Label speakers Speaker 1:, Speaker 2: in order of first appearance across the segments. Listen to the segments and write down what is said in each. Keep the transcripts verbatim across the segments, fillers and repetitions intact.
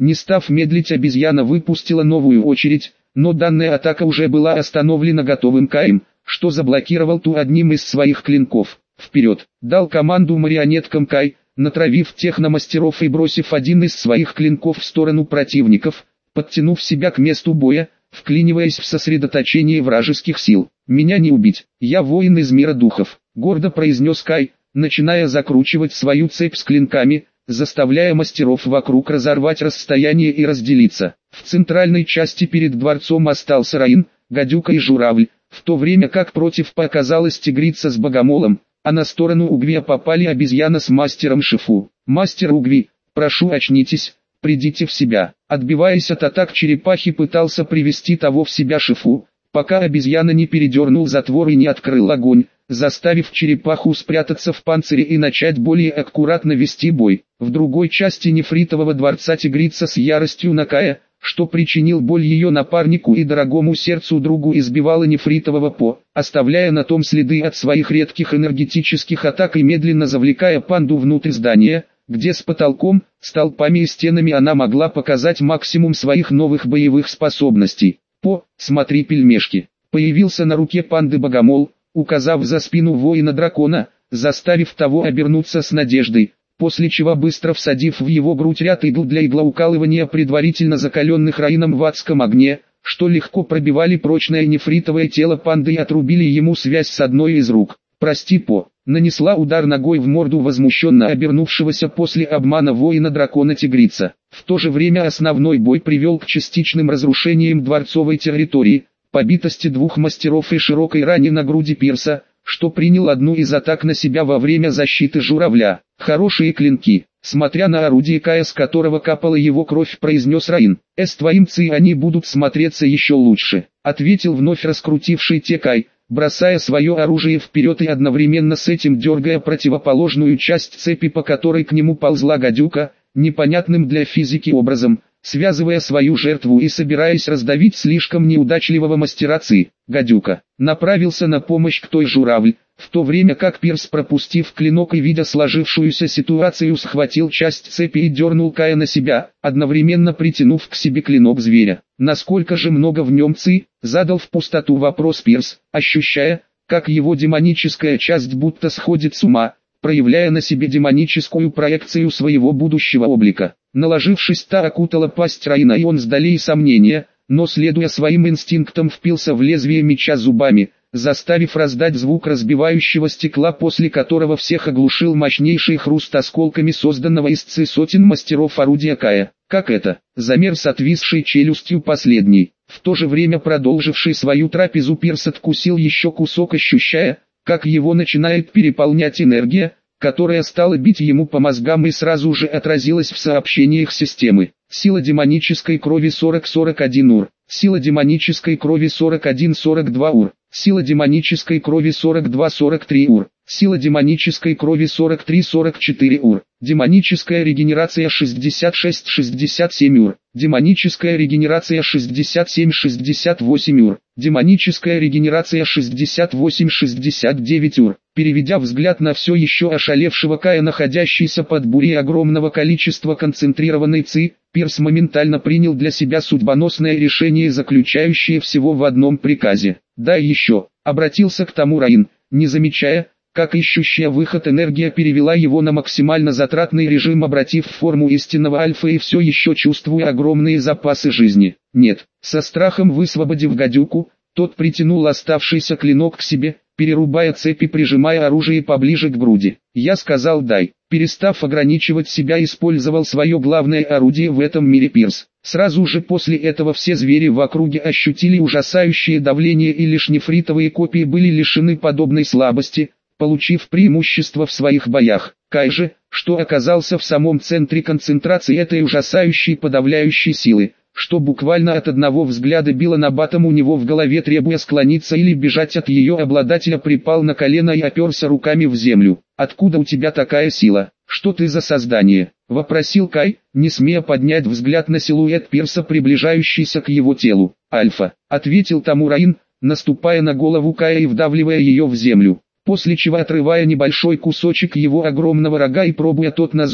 Speaker 1: Не став медлить, обезьяна выпустила новую очередь, но данная атака уже была остановлена готовым Каем, что заблокировал ту одним из своих клинков. «Вперед!» — дал команду марионеткам Кай, натравив техномастеров и бросив один из своих клинков в сторону противников, подтянув себя к месту боя, вклиниваясь в сосредоточение вражеских сил. «Меня не убить, я воин из мира духов», — гордо произнес Кай, начиная закручивать свою цепь с клинками, заставляя мастеров вокруг разорвать расстояние и разделиться. В центральной части перед дворцом остался Раин, Гадюка и Журавль, в то время как против показалась тигрица с богомолом, а на сторону Угвия попали обезьяна с мастером Шифу. «Мастер Угви, прошу, очнитесь, придите в себя». Отбиваясь от атак черепахи, пытался привести того в себя Шифу, пока обезьяна не передернул затвор и не открыл огонь, заставив черепаху спрятаться в панцире и начать более аккуратно вести бой. В другой части нефритового дворца тигрица с яростью на Кая, что причинил боль ее напарнику и дорогому сердцу другу, избивала нефритового По, оставляя на том следы от своих редких энергетических атак и медленно завлекая панду внутрь здания, где с потолком, столпами и стенами она могла показать максимум своих новых боевых способностей. «По, смотри, пельмешки!» Появился на руке панды богомол, указав за спину воина-дракона, заставив того обернуться с надеждой, после чего быстро всадив в его грудь ряд игл для иглоукалывания, предварительно закаленных Раином в адском огне, что легко пробивали прочное нефритовое тело панды и отрубили ему связь с одной из рук. «Прости, По», нанесла удар ногой в морду возмущенно обернувшегося после обмана воина-дракона тигрица. В то же время основной бой привел к частичным разрушениям дворцовой территории, побитости двух мастеров и широкой ране на груди Пирса, что принял одну из атак на себя во время защиты Журавля. «Хорошие клинки», смотря на орудие Кая, с которого капала его кровь, произнес Раин. «С твоим ци они будут смотреться еще лучше», ответил вновь раскрутивший те Кай, бросая свое оружие вперед и одновременно с этим дергая противоположную часть цепи, по которой к нему ползла гадюка, непонятным для физики образом, связывая свою жертву и собираясь раздавить слишком неудачливого мастера Ци. Гадюка направился на помощь к той Журавль, в то время как Пирс, пропустив клинок и видя сложившуюся ситуацию, схватил часть цепи и дернул Кая на себя, одновременно притянув к себе клинок зверя. «Насколько же много в нем Ци?» — задал в пустоту вопрос Пирс, ощущая, как его демоническая часть будто сходит с ума, проявляя на себе демоническую проекцию своего будущего облика. Наложившись, та окутала пасть Раина, и он с долей сомнения, но следуя своим инстинктам впился в лезвие меча зубами, заставив раздать звук разбивающего стекла, после которого всех оглушил мощнейший хруст осколками созданного из ци сотен мастеров орудия Кая. «Как это?» — замер с отвисшей челюстью последний. В то же время продолживший свою трапезу Пирс откусил еще кусок, ощущая, как его начинает переполнять энергия, которая стала бить ему по мозгам и сразу же отразилась в сообщениях системы. Сила демонической крови сорок сорок один ур. Сила демонической крови сорок один сорок два ур. Сила демонической крови сорок два сорок три ур. Сила демонической крови сорок три сорок четыре ур. Демоническая регенерация шестьдесят шесть шестьдесят семь ур. Демоническая регенерация шестьдесят семь шестьдесят восемь ур. Демоническая регенерация шестьдесят восемь шестьдесят девять ур. Переведя взгляд на все еще ошалевшего Кая, находящийся под бурей огромного количества концентрированной ци, Пирс моментально принял для себя судьбоносное решение, заключающее всего в одном приказе. «Дай еще», — обратился к тому Раин, не замечая, как ищущая выход энергия перевела его на максимально затратный режим, обратив в форму истинного альфа и все еще чувствуя огромные запасы жизни. «Нет», со страхом высвободив гадюку, тот притянул оставшийся клинок к себе, перерубая цепи, прижимая оружие поближе к груди. «Я сказал дай». Перестав ограничивать себя, использовал свое главное орудие в этом мире Пирс. Сразу же после этого все звери в округе ощутили ужасающее давление, и лишь нефритовые копии были лишены подобной слабости, получив преимущество в своих боях. Кай же, что оказался в самом центре концентрации этой ужасающей подавляющей силы, что буквально от одного взгляда било набатом у него в голове, требуя склониться или бежать от ее обладателя, припал на колено и оперся руками в землю. «Откуда у тебя такая сила? Что ты за создание?» — вопросил Кай, не смея поднять взгляд на силуэт Пирса, приближающийся к его телу. «Альфа», — ответил тому Раин, наступая на голову Кая и вдавливая ее в землю, после чего отрывая небольшой кусочек его огромного рога и пробуя тот на зуб,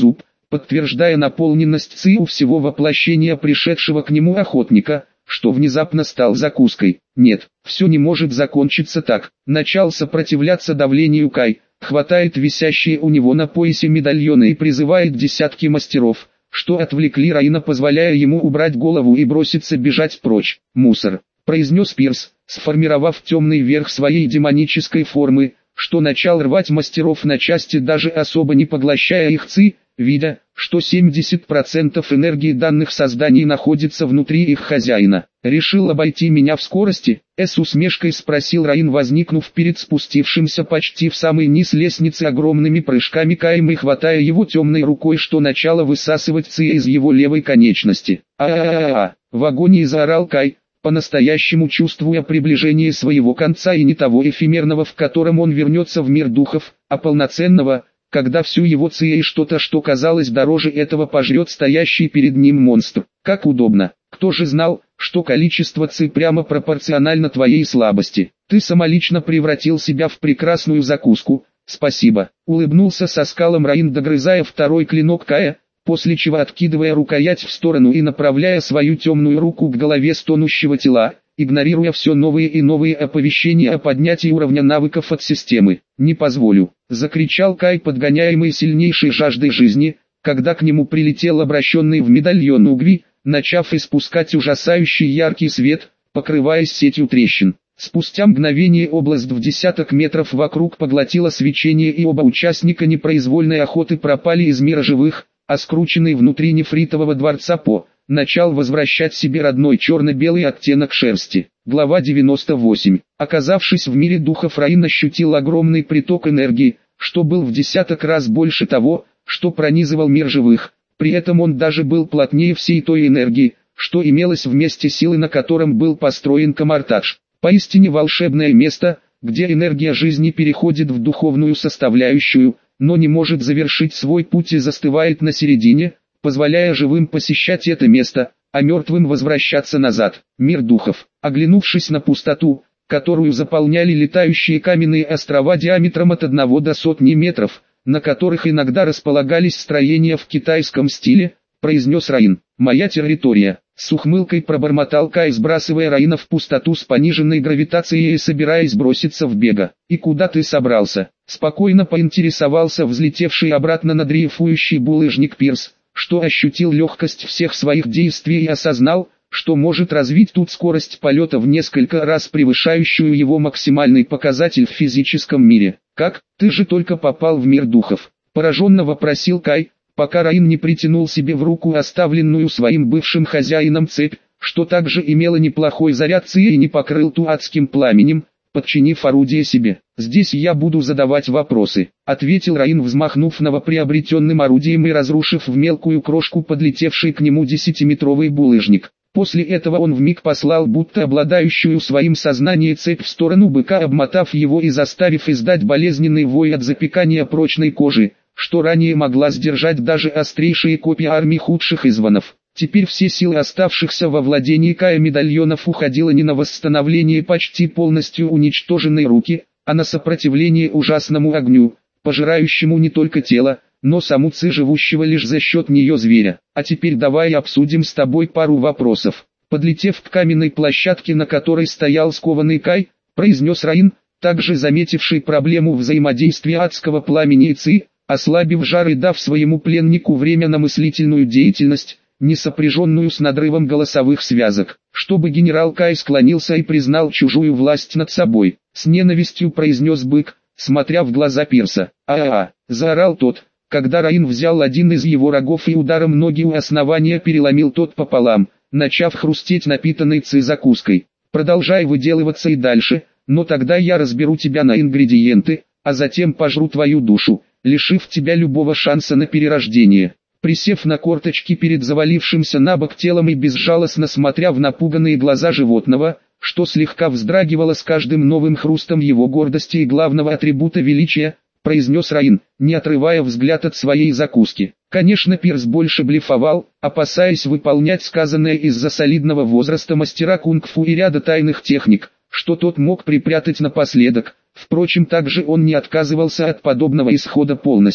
Speaker 1: подтверждая наполненность ци у всего воплощения пришедшего к нему охотника, что внезапно стал закуской. Нет, все не может закончиться так. Начал сопротивляться давлению Кай, хватает висящие у него на поясе медальоны и призывает десятки мастеров, что отвлекли Раина, позволяя ему убрать голову и броситься бежать прочь. «Мусор», — произнес Пирс, сформировав темный верх своей демонической формы, что начал рвать мастеров на части, даже особо не поглощая их ци, видя, что семьдесят процентов энергии данных созданий находится внутри их хозяина. «Решил обойти меня в скорости?» — с усмешкой спросил Раин, возникнув перед спустившимся почти в самый низ лестницы огромными прыжками Каем и хватая его темной рукой, что начало высасывать ци из его левой конечности. «А-а-а-а!» — в агонии заорал Кай, по-настоящему чувствуя приближение своего конца, и не того эфемерного, в котором он вернется в мир духов, а полноценного, когда всю его ци и что-то, что казалось дороже этого, пожрет стоящий перед ним монстр. Как удобно. Кто же знал, что количество ци прямо пропорционально твоей слабости? Ты самолично превратил себя в прекрасную закуску. Спасибо. Улыбнулся со скалом Раин, догрызая второй клинок Кая, после чего откидывая рукоять в сторону и направляя свою темную руку к голове стонущего тела, игнорируя все новые и новые оповещения о поднятии уровня навыков от системы. «Не позволю!» — закричал Кай, подгоняемый сильнейшей жаждой жизни, когда к нему прилетел обращенный в медальон Угви, начав испускать ужасающий яркий свет, покрываясь сетью трещин. Спустя мгновение область в десяток метров вокруг поглотила свечение, и оба участника непроизвольной охоты пропали из мира живых, а скрученный внутри нефритового дворца По начал возвращать себе родной черно-белый оттенок шерсти. Глава девяносто восемь. Оказавшись в мире духов, Раин ощутил огромный приток энергии, что был в десяток раз больше того, что пронизывал мир живых. При этом он даже был плотнее всей той энергии, что имелось в месте силы, на котором был построен Камартадж. Поистине волшебное место, где энергия жизни переходит в духовную составляющую, но не может завершить свой путь и застывает на середине, позволяя живым посещать это место, а мертвым возвращаться назад. Мир духов. Оглянувшись на пустоту, которую заполняли летающие каменные острова диаметром от одного до сотни метров, на которых иногда располагались строения в китайском стиле, произнес Раин: «Моя территория». С ухмылкой пробормотал Кай, сбрасывая Раина в пустоту с пониженной гравитацией и собираясь броситься в бега. «И куда ты собрался?» — спокойно поинтересовался взлетевший обратно на дрейфующий булыжник Пирс, что ощутил легкость всех своих действий и осознал, что может развить тут скорость полета в несколько раз превышающую его максимальный показатель в физическом мире. «Как? Ты же только попал в мир духов?» — пораженно вопросил Кай, пока Раин не притянул себе в руку оставленную своим бывшим хозяином цепь, что также имела неплохой заряд ци и не покрыл ту адским пламенем, подчинив орудие себе. «Здесь я буду задавать вопросы», — ответил Раин, взмахнув новоприобретенным орудием и разрушив в мелкую крошку подлетевший к нему десятиметровый булыжник. После этого он вмиг послал будто обладающую своим сознанием цепь в сторону быка, обмотав его и заставив издать болезненный вой от запекания прочной кожи, что ранее могла сдержать даже острейшие копья армии худших изванов. Теперь все силы оставшихся во владении Кая медальонов уходило не на восстановление почти полностью уничтоженной руки, а на сопротивление ужасному огню, пожирающему не только тело, но саму ци живущего лишь за счет нее зверя. «А теперь давай обсудим с тобой пару вопросов». Подлетев к каменной площадке, на которой стоял скованный Кай, произнес Раин, также заметивший проблему взаимодействия адского пламени и ци, ослабив жар и дав своему пленнику время на мыслительную деятельность, не сопряженную с надрывом голосовых связок, чтобы генерал Кай склонился и признал чужую власть над собой. С ненавистью произнес бык, смотря в глаза Пирса. «А-а-а!» — заорал тот, когда Раин взял один из его рогов и ударом ноги у основания переломил тот пополам, начав хрустеть напитанной ци закуской. «Продолжай выделываться и дальше, но тогда я разберу тебя на ингредиенты, а затем пожру твою душу, лишив тебя любого шанса на перерождение». Присев на корточки перед завалившимся на бок телом и безжалостно смотря в напуганные глаза животного, что слегка вздрагивало с каждым новым хрустом его гордости и главного атрибута величия, произнес Раин, не отрывая взгляд от своей закуски. Конечно, Пирс больше блефовал, опасаясь выполнять сказанное из-за солидного возраста мастера кунг-фу и ряда тайных техник, что тот мог припрятать напоследок. Впрочем, также он не отказывался от подобного исхода полностью.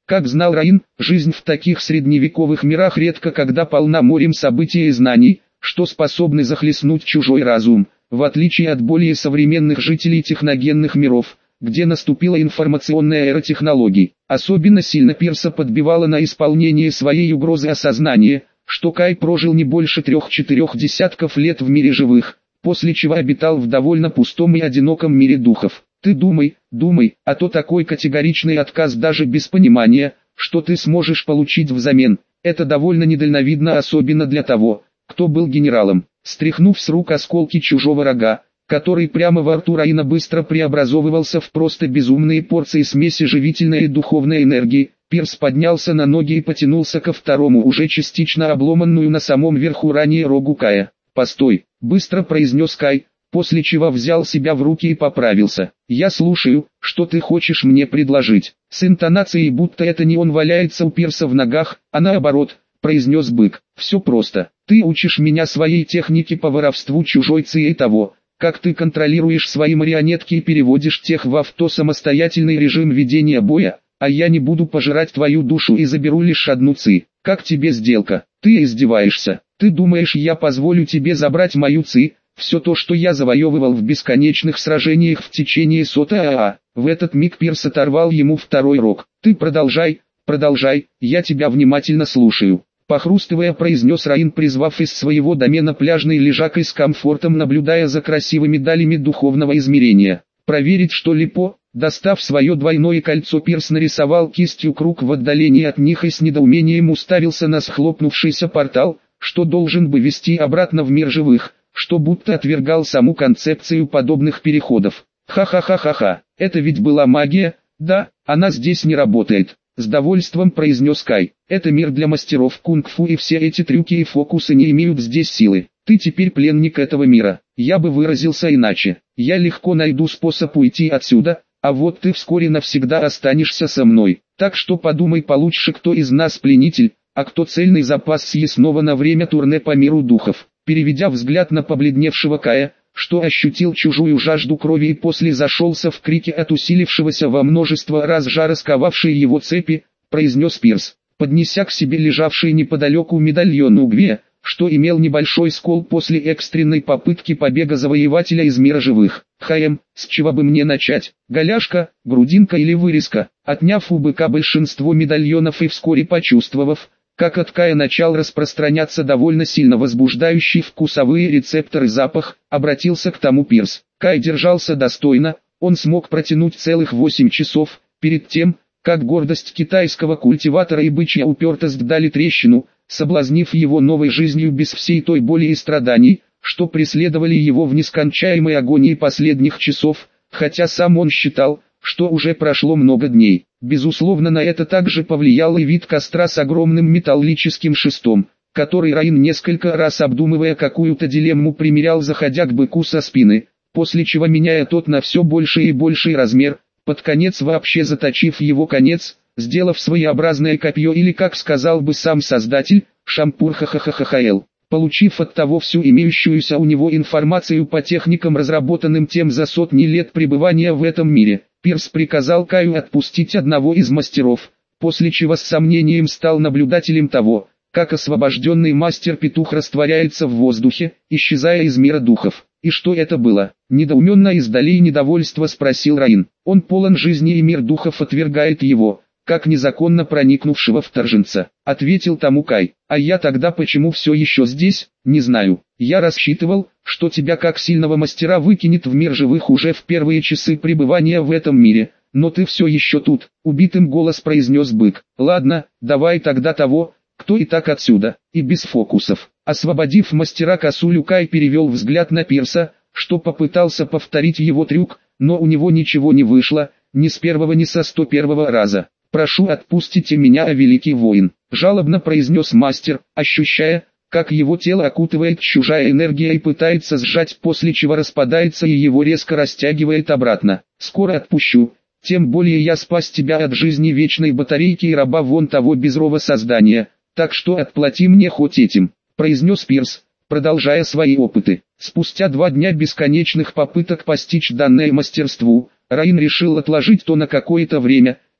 Speaker 1: Как знал Раин, жизнь в таких средневековых мирах редко когда полна морем событий и знаний, что способны захлестнуть чужой разум, в отличие от более современных жителей техногенных миров, где наступила информационная эра технологий. Особенно сильно Пирса подбивало на исполнение своей угрозы осознание, что Кай прожил не больше трех-четырех десятков лет в мире живых, после чего обитал в довольно пустом и одиноком мире духов. Ты думай, думай, а то такой категоричный отказ даже без понимания, что ты сможешь получить взамен, это довольно недальновидно, особенно для того, кто был генералом. Стряхнув с рук осколки чужого рога, который прямо во рту Раина быстро преобразовывался в просто безумные порции смеси живительной и духовной энергии, Пирс поднялся на ноги и потянулся ко второму, уже частично обломанную на самом верху ранее рогу Кая. «Постой», — быстро произнес Кай, после чего взял себя в руки и поправился. «Я слушаю, что ты хочешь мне предложить». С интонацией, будто это не он валяется у Пирса в ногах, а наоборот, произнес бык. «Все просто. Ты учишь меня своей технике по воровству чужой ци и того, как ты контролируешь свои марионетки и переводишь тех в авто самостоятельный режим ведения боя, а я не буду пожирать твою душу и заберу лишь одну ци. Как тебе сделка? Ты издеваешься? Ты думаешь, я позволю тебе забрать мою ци, все то, что я завоевывал в бесконечных сражениях в течение сота АА?» В этот миг Пирс оторвал ему второй рог. «Ты продолжай, продолжай, я тебя внимательно слушаю». Похрустывая, произнес Раин, призвав из своего домена пляжный лежак и с комфортом наблюдая за красивыми далями духовного измерения. Проверить что-либо, достав свое двойное кольцо, Пирс нарисовал кистью круг в отдалении от них и с недоумением уставился на схлопнувшийся портал, что должен бы вести обратно в мир живых, что будто отвергал саму концепцию подобных переходов. «Ха-ха-ха-ха-ха, это ведь была магия, да, она здесь не работает», — с довольством произнес Кай. «Это мир для мастеров кунг-фу, и все эти трюки и фокусы не имеют здесь силы. Ты теперь пленник этого мира. Я бы выразился иначе. Я легко найду способ уйти отсюда, а вот ты вскоре навсегда останешься со мной. Так что подумай получше, кто из нас пленитель, а кто цельный запас съестного на время турне по миру духов». Переведя взгляд на побледневшего Кая, что ощутил чужую жажду крови и после зашелся в крике от усилившегося во множество раз жара сковавшей его цепи, произнес Пирс, поднеся к себе лежавший неподалеку медальон Угве, что имел небольшой скол после экстренной попытки побега завоевателя из мира живых. «Хаем, с чего бы мне начать? Голяшка, грудинка или вырезка?» Отняв у быка большинство медальонов и вскоре почувствовав, как от Кая начал распространяться довольно сильно возбуждающий вкусовые рецепторы запах, обратился к тому Пирс. Кай держался достойно, он смог протянуть целых восемь часов, перед тем, как гордость китайского культиватора и бычья упертость дали трещину, соблазнив его новой жизнью без всей той боли и страданий, что преследовали его в нескончаемой агонии последних часов, хотя сам он считал, что уже прошло много дней. Безусловно, на это также повлиял и вид костра с огромным металлическим шестом, который Раин, несколько раз обдумывая какую-то дилемму, примерял, заходя к быку со спины, после чего меняя тот на все больший и больший размер, под конец вообще заточив его конец, сделав своеобразное копье или, как сказал бы сам создатель, шампур ха-ха-ха-ха-ха-эл. Получив от того всю имеющуюся у него информацию по техникам, разработанным тем за сотни лет пребывания в этом мире, Пирс приказал Каю отпустить одного из мастеров, после чего с сомнением стал наблюдателем того, как освобожденный мастер-петух растворяется в воздухе, исчезая из мира духов. «И что это было?» — недоуменно издали недовольства спросил Раин. «Он полон жизни, и мир духов отвергает его, как незаконно проникнувшего вторженца», — ответил тому Кай. «А я тогда почему все еще здесь, не знаю. Я рассчитывал, что тебя как сильного мастера выкинет в мир живых уже в первые часы пребывания в этом мире, но ты все еще тут», — убитым голос произнес бык. «Ладно, давай тогда того, кто и так отсюда, и без фокусов». Освободив мастера косулю, Кай перевел взгляд на Пирса, что попытался повторить его трюк, но у него ничего не вышло, ни с первого ни со сто первого раза. «Прошу, отпустите меня, о великий воин», — жалобно произнес мастер, ощущая, как его тело окутывает чужая энергия и пытается сжать, после чего распадается и его резко растягивает обратно. «Скоро отпущу, тем более я спас тебя от жизни вечной батарейки и раба вон того безрова создания, так что отплати мне хоть этим», — произнес Пирс, продолжая свои опыты. Спустя два дня бесконечных попыток постичь данное мастерству, Раин решил отложить то на какое-то время,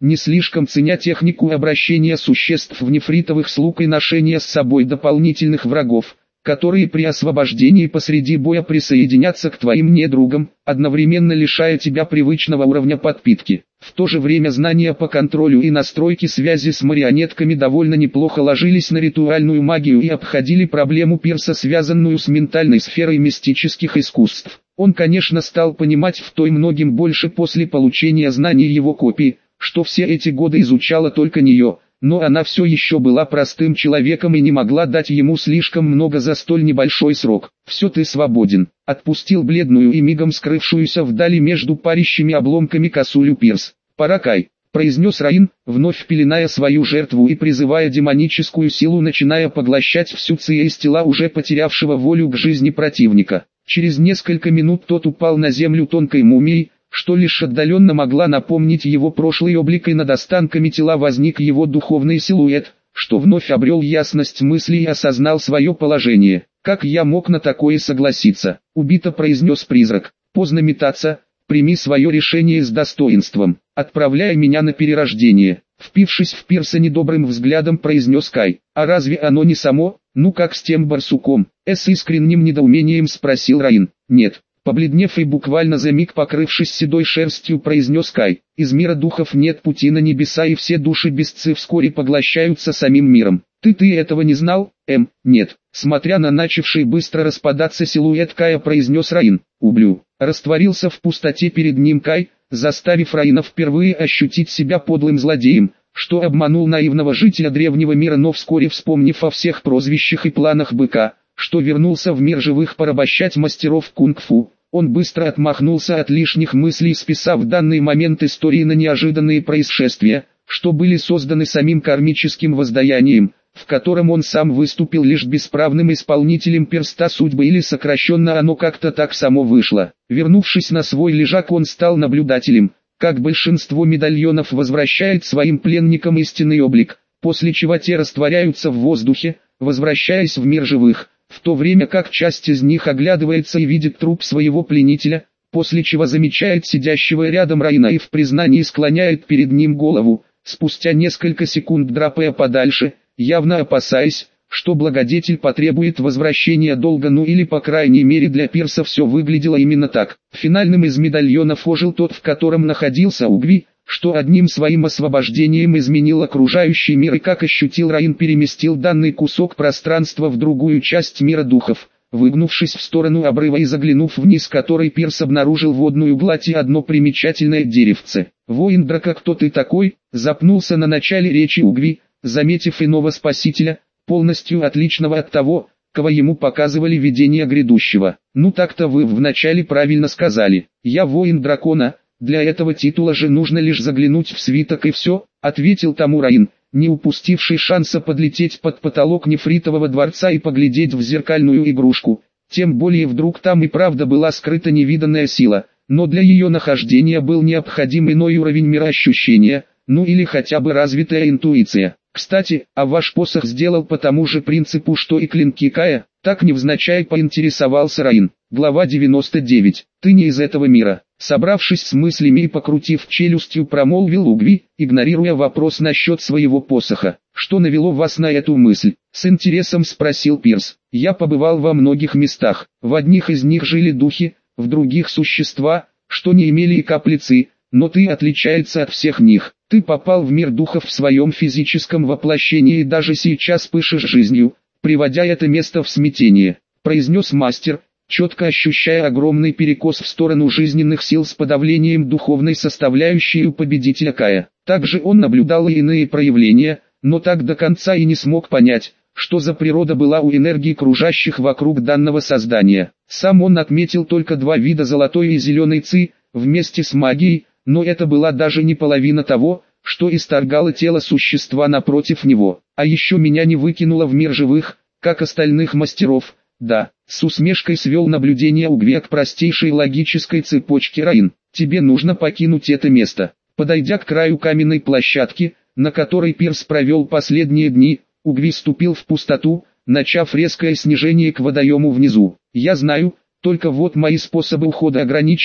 Speaker 1: не слишком ценя технику обращения существ в нефритовых слуг и ношения с собой дополнительных врагов, которые при освобождении посреди боя присоединятся к твоим недругам, одновременно лишая тебя привычного уровня подпитки. В то же время знания по контролю и настройке связи с марионетками довольно неплохо ложились на ритуальную магию и обходили проблему Пирса, связанную с ментальной сферой мистических искусств. Он, конечно, стал понимать в той многим больше после получения знаний его копии, что все эти годы изучала только нее, но она все еще была простым человеком и не могла дать ему слишком много за столь небольшой срок. «Все, ты свободен», — отпустил бледную и мигом скрывшуюся вдали между парящими обломками косулю Пирс. «Пора, Кай», — произнес Раин, вновь пеленая свою жертву и призывая демоническую силу, начиная поглощать всю ци из тела уже потерявшего волю к жизни противника. Через несколько минут тот упал на землю тонкой мумией, что лишь отдаленно могла напомнить его прошлый облик, и над останками тела возник его духовный силуэт, что вновь обрел ясность мысли и осознал свое положение. «Как я мог на такое согласиться?» — убито произнес призрак. «Поздно метаться, прими свое решение с достоинством, отправляя меня на перерождение». Впившись в Пирса недобрым взглядом, произнес Кай. «А разве оно не само? Ну как с тем барсуком?» — с искренним недоумением спросил Раин. «Нет». Побледнев и буквально за миг покрывшись седой шерстью, произнес Кай. «Из мира духов нет пути на небеса, и все души бесцы вскоре поглощаются самим миром. Ты-ты этого не знал?» «Эм, нет». Смотря на начавший быстро распадаться силуэт Кая, произнес Раин. «Ублю». Растворился в пустоте перед ним Кай, заставив Раина впервые ощутить себя подлым злодеем, что обманул наивного жителя древнего мира, но вскоре, вспомнив о всех прозвищах и планах быка, что вернулся в мир живых порабощать мастеров кунг-фу, он быстро отмахнулся от лишних мыслей, списав в данный момент истории на неожиданные происшествия, что были созданы самим кармическим воздаянием, в котором он сам выступил лишь бесправным исполнителем перста судьбы, или сокращенно оно как-то так само вышло. Вернувшись на свой лежак, он стал наблюдателем, как большинство медальонов возвращает своим пленникам истинный облик, после чего те растворяются в воздухе, возвращаясь в мир живых, в то время как часть из них оглядывается и видит труп своего пленителя, после чего замечает сидящего рядом Раина и в признании склоняет перед ним голову, спустя несколько секунд драпая подальше, явно опасаясь, что благодетель потребует возвращения долга, ну или по крайней мере для Пирса все выглядело именно так. Финальным из медальонов ожил тот, в котором находился Угви, что одним своим освобождением изменил окружающий мир, и, как ощутил Раин, переместил данный кусок пространства в другую часть мира духов, выгнувшись в сторону обрыва и заглянув вниз, который Пирс обнаружил водную гладь и одно примечательное деревце. «Воин Драка, кто ты такой?» — запнулся на начале речи Угви, заметив иного спасителя, полностью отличного от того, кого ему показывали видения грядущего. «Ну так-то вы вначале правильно сказали. Я воин дракона. Для этого титула же нужно лишь заглянуть в свиток и все», — ответил тому Раин, не упустивший шанса подлететь под потолок нефритового дворца и поглядеть в зеркальную игрушку. Тем более вдруг там и правда была скрыта невиданная сила, но для ее нахождения был необходим иной уровень мироощущения, ну или хотя бы развитая интуиция. «Кстати, а ваш посох сделал по тому же принципу, что и клинки Кая?» — так невзначай поинтересовался Раин. Глава девяносто девять. «Ты не из этого мира». Собравшись с мыслями и покрутив челюстью, промолвил Угви, игнорируя вопрос насчет своего посоха. «Что навело вас на эту мысль?» — с интересом спросил Пирс. «Я побывал во многих местах. В одних из них жили духи, в других существа, что не имели и каплицы, но ты отличается от всех них. Ты попал в мир духов в своем физическом воплощении и даже сейчас пышешь жизнью, приводя это место в смятение», — произнес мастер, четко ощущая огромный перекос в сторону жизненных сил с подавлением духовной составляющей у победителя Кая. Также он наблюдал и иные проявления, но так до конца и не смог понять, что за природа была у энергии кружащих вокруг данного создания. Сам он отметил только два вида золотой и зеленой ци, вместе с магией, но это была даже не половина того, что исторгало тело существа напротив него. «А еще меня не выкинуло в мир живых, как остальных мастеров». «Да», — с усмешкой свел наблюдение Угви к простейшей логической цепочке Раин. «Тебе нужно покинуть это место». Подойдя к краю каменной площадки, на которой Пирс провел последние дни, Угви ступил в пустоту, начав резкое снижение к водоему внизу. «Я знаю, только вот мои способы ухода ограничены»,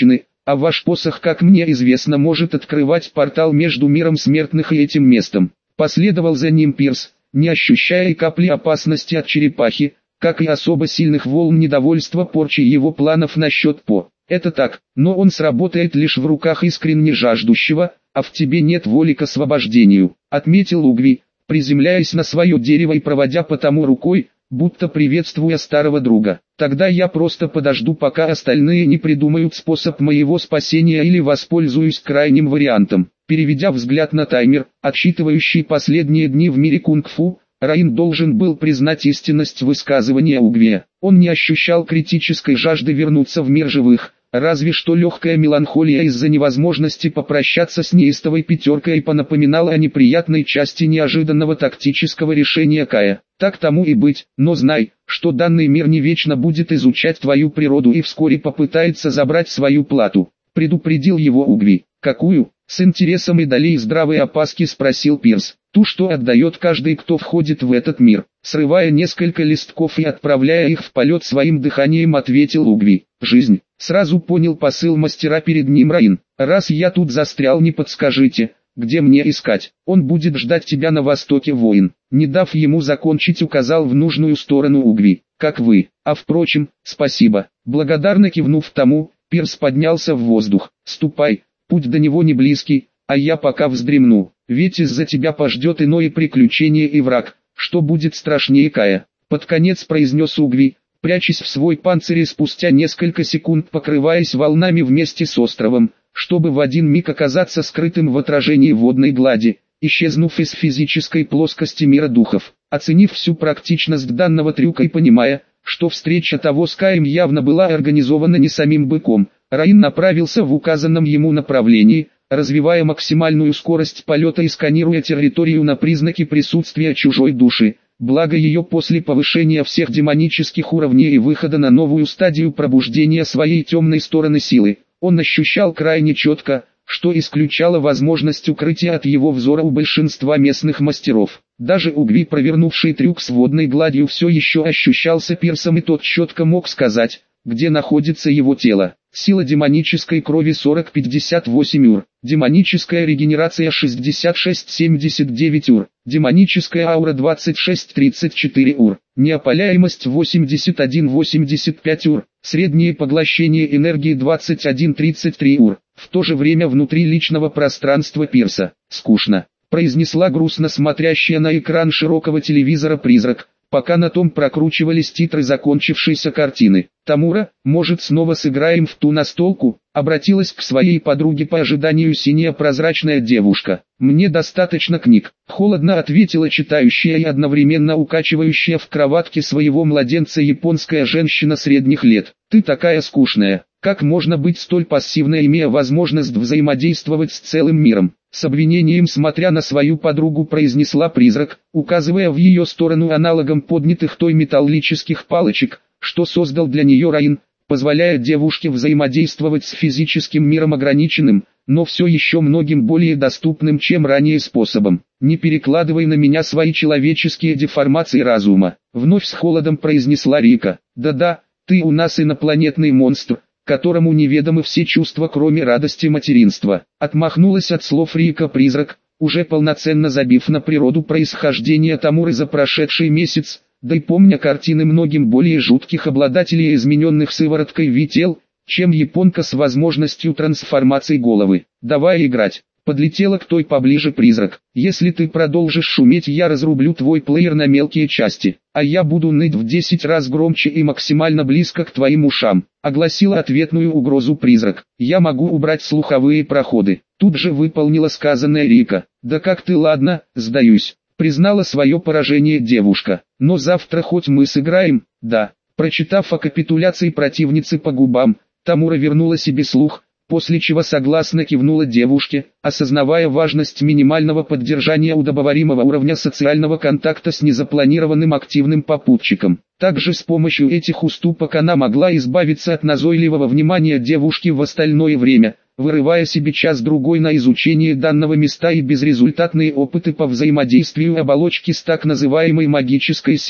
Speaker 1: а ваш посох, как мне известно, может открывать портал между миром смертных и этим местом. Последовал за ним Пирс, не ощущая и капли опасности от черепахи, как и особо сильных волн недовольства порчи его планов насчет По. Это так, но он сработает лишь в руках искренне жаждущего, а в тебе нет воли к освобождению, отметил Угви, приземляясь на свое дерево и проводя по тому рукой, будто приветствуя старого друга. Тогда я просто подожду, пока остальные не придумают способ моего спасения, или воспользуюсь крайним вариантом. Переведя взгляд на таймер, отсчитывающий последние дни в мире кунг-фу, Раин должен был признать истинность высказывания Угви. Он не ощущал критической жажды вернуться в мир живых, разве что легкая меланхолия из-за невозможности попрощаться с неистовой пятеркой понапоминала о неприятной части неожиданного тактического решения Кая. Так тому и быть, но знай, что данный мир не вечно будет изучать твою природу и вскоре попытается забрать свою плату, предупредил его Угви. Какую? С интересом и долей здравой опаски спросил Пирс. Ту, что отдает каждый, кто входит в этот мир. Срывая несколько листков и отправляя их в полет своим дыханием, ответил Угви. Жизнь. Сразу понял посыл мастера перед ним Раин. Раз я тут застрял, не подскажите, где мне искать? Он будет ждать тебя на востоке, воин. Не дав ему закончить, указал в нужную сторону Угви. Как вы. А впрочем, спасибо. Благодарно кивнув тому, Пирс поднялся в воздух. Ступай. Путь до него не близкий, а я пока вздремну, ведь из-за тебя пождет иное приключение и враг, что будет страшнее Кая. Под конец произнес Угви, прячась в свой панцирь и спустя несколько секунд покрываясь волнами вместе с островом, чтобы в один миг оказаться скрытым в отражении водной глади, исчезнув из физической плоскости мира духов. Оценив всю практичность данного трюка и понимая, что встреча того с Каем явно была организована не самим быком, Раин направился в указанном ему направлении, развивая максимальную скорость полета и сканируя территорию на признаки присутствия чужой души. Благо ее после повышения всех демонических уровней и выхода на новую стадию пробуждения своей темной стороны силы, он ощущал крайне четко, что исключало возможность укрытия от его взора у большинства местных мастеров. Даже Угви, провернувший трюк с водной гладью, все еще ощущался Пирсом, и тот четко мог сказать, где находится его тело. Сила демонической крови сорок пятьдесят восемь ур, демоническая регенерация шестьдесят шесть семьдесят девять ур, демоническая аура двадцать шесть тридцать четыре ур, неопаляемость восемьдесят один восемьдесят пять ур, среднее поглощение энергии двадцать один тридцать три ур. В то же время внутри личного пространства Пирса, скучно, произнесла грустно смотрящая на экран широкого телевизора призрак, пока на том прокручивались титры закончившейся картины. «Тамура, может, снова сыграем в ту настолку?» Обратилась к своей подруге по ожиданию синяя прозрачная девушка. «Мне достаточно книг», — холодно ответила читающая и одновременно укачивающая в кроватке своего младенца японская женщина средних лет. «Ты такая скучная. Как можно быть столь пассивной, имея возможность взаимодействовать с целым миром?» С обвинением смотря на свою подругу произнесла призрак, указывая в ее сторону аналогом поднятых той металлических палочек, что создал для нее Раин, позволяя девушке взаимодействовать с физическим миром ограниченным, но все еще многим более доступным, чем ранее способом. «Не перекладывай на меня свои человеческие деформации разума», — вновь с холодом произнесла Рика. «Да-да, ты у нас инопланетный монстр, которому неведомы все чувства, кроме радости материнства». Отмахнулась от слов Рика-призрак, уже полноценно забив на природу происхождения Тамуры за прошедший месяц, да и помня картины многим более жутких обладателей измененных сывороткой ви тел, чем японка с возможностью трансформации головы. «Давай играть». Подлетела к той поближе призрак. «Если ты продолжишь шуметь, я разрублю твой плеер на мелкие части, а я буду ныть в десять раз громче и максимально близко к твоим ушам», — огласила ответную угрозу призрак. «Я могу убрать слуховые проходы». Тут же выполнила сказанное Рика. «Да как ты, ладно, сдаюсь», — признала свое поражение девушка. «Но завтра хоть мы сыграем?» «Да». Прочитав о капитуляции противницы по губам, Тамура вернула себе слух, после чего согласно кивнула девушке, осознавая важность минимального поддержания удобоваримого уровня социального контакта с незапланированным активным попутчиком. Также с помощью этих уступок она могла избавиться от назойливого внимания девушки в остальное время, вырывая себе час-другой на изучение данного места и безрезультатные опыты по взаимодействию оболочки с так называемой магической силой.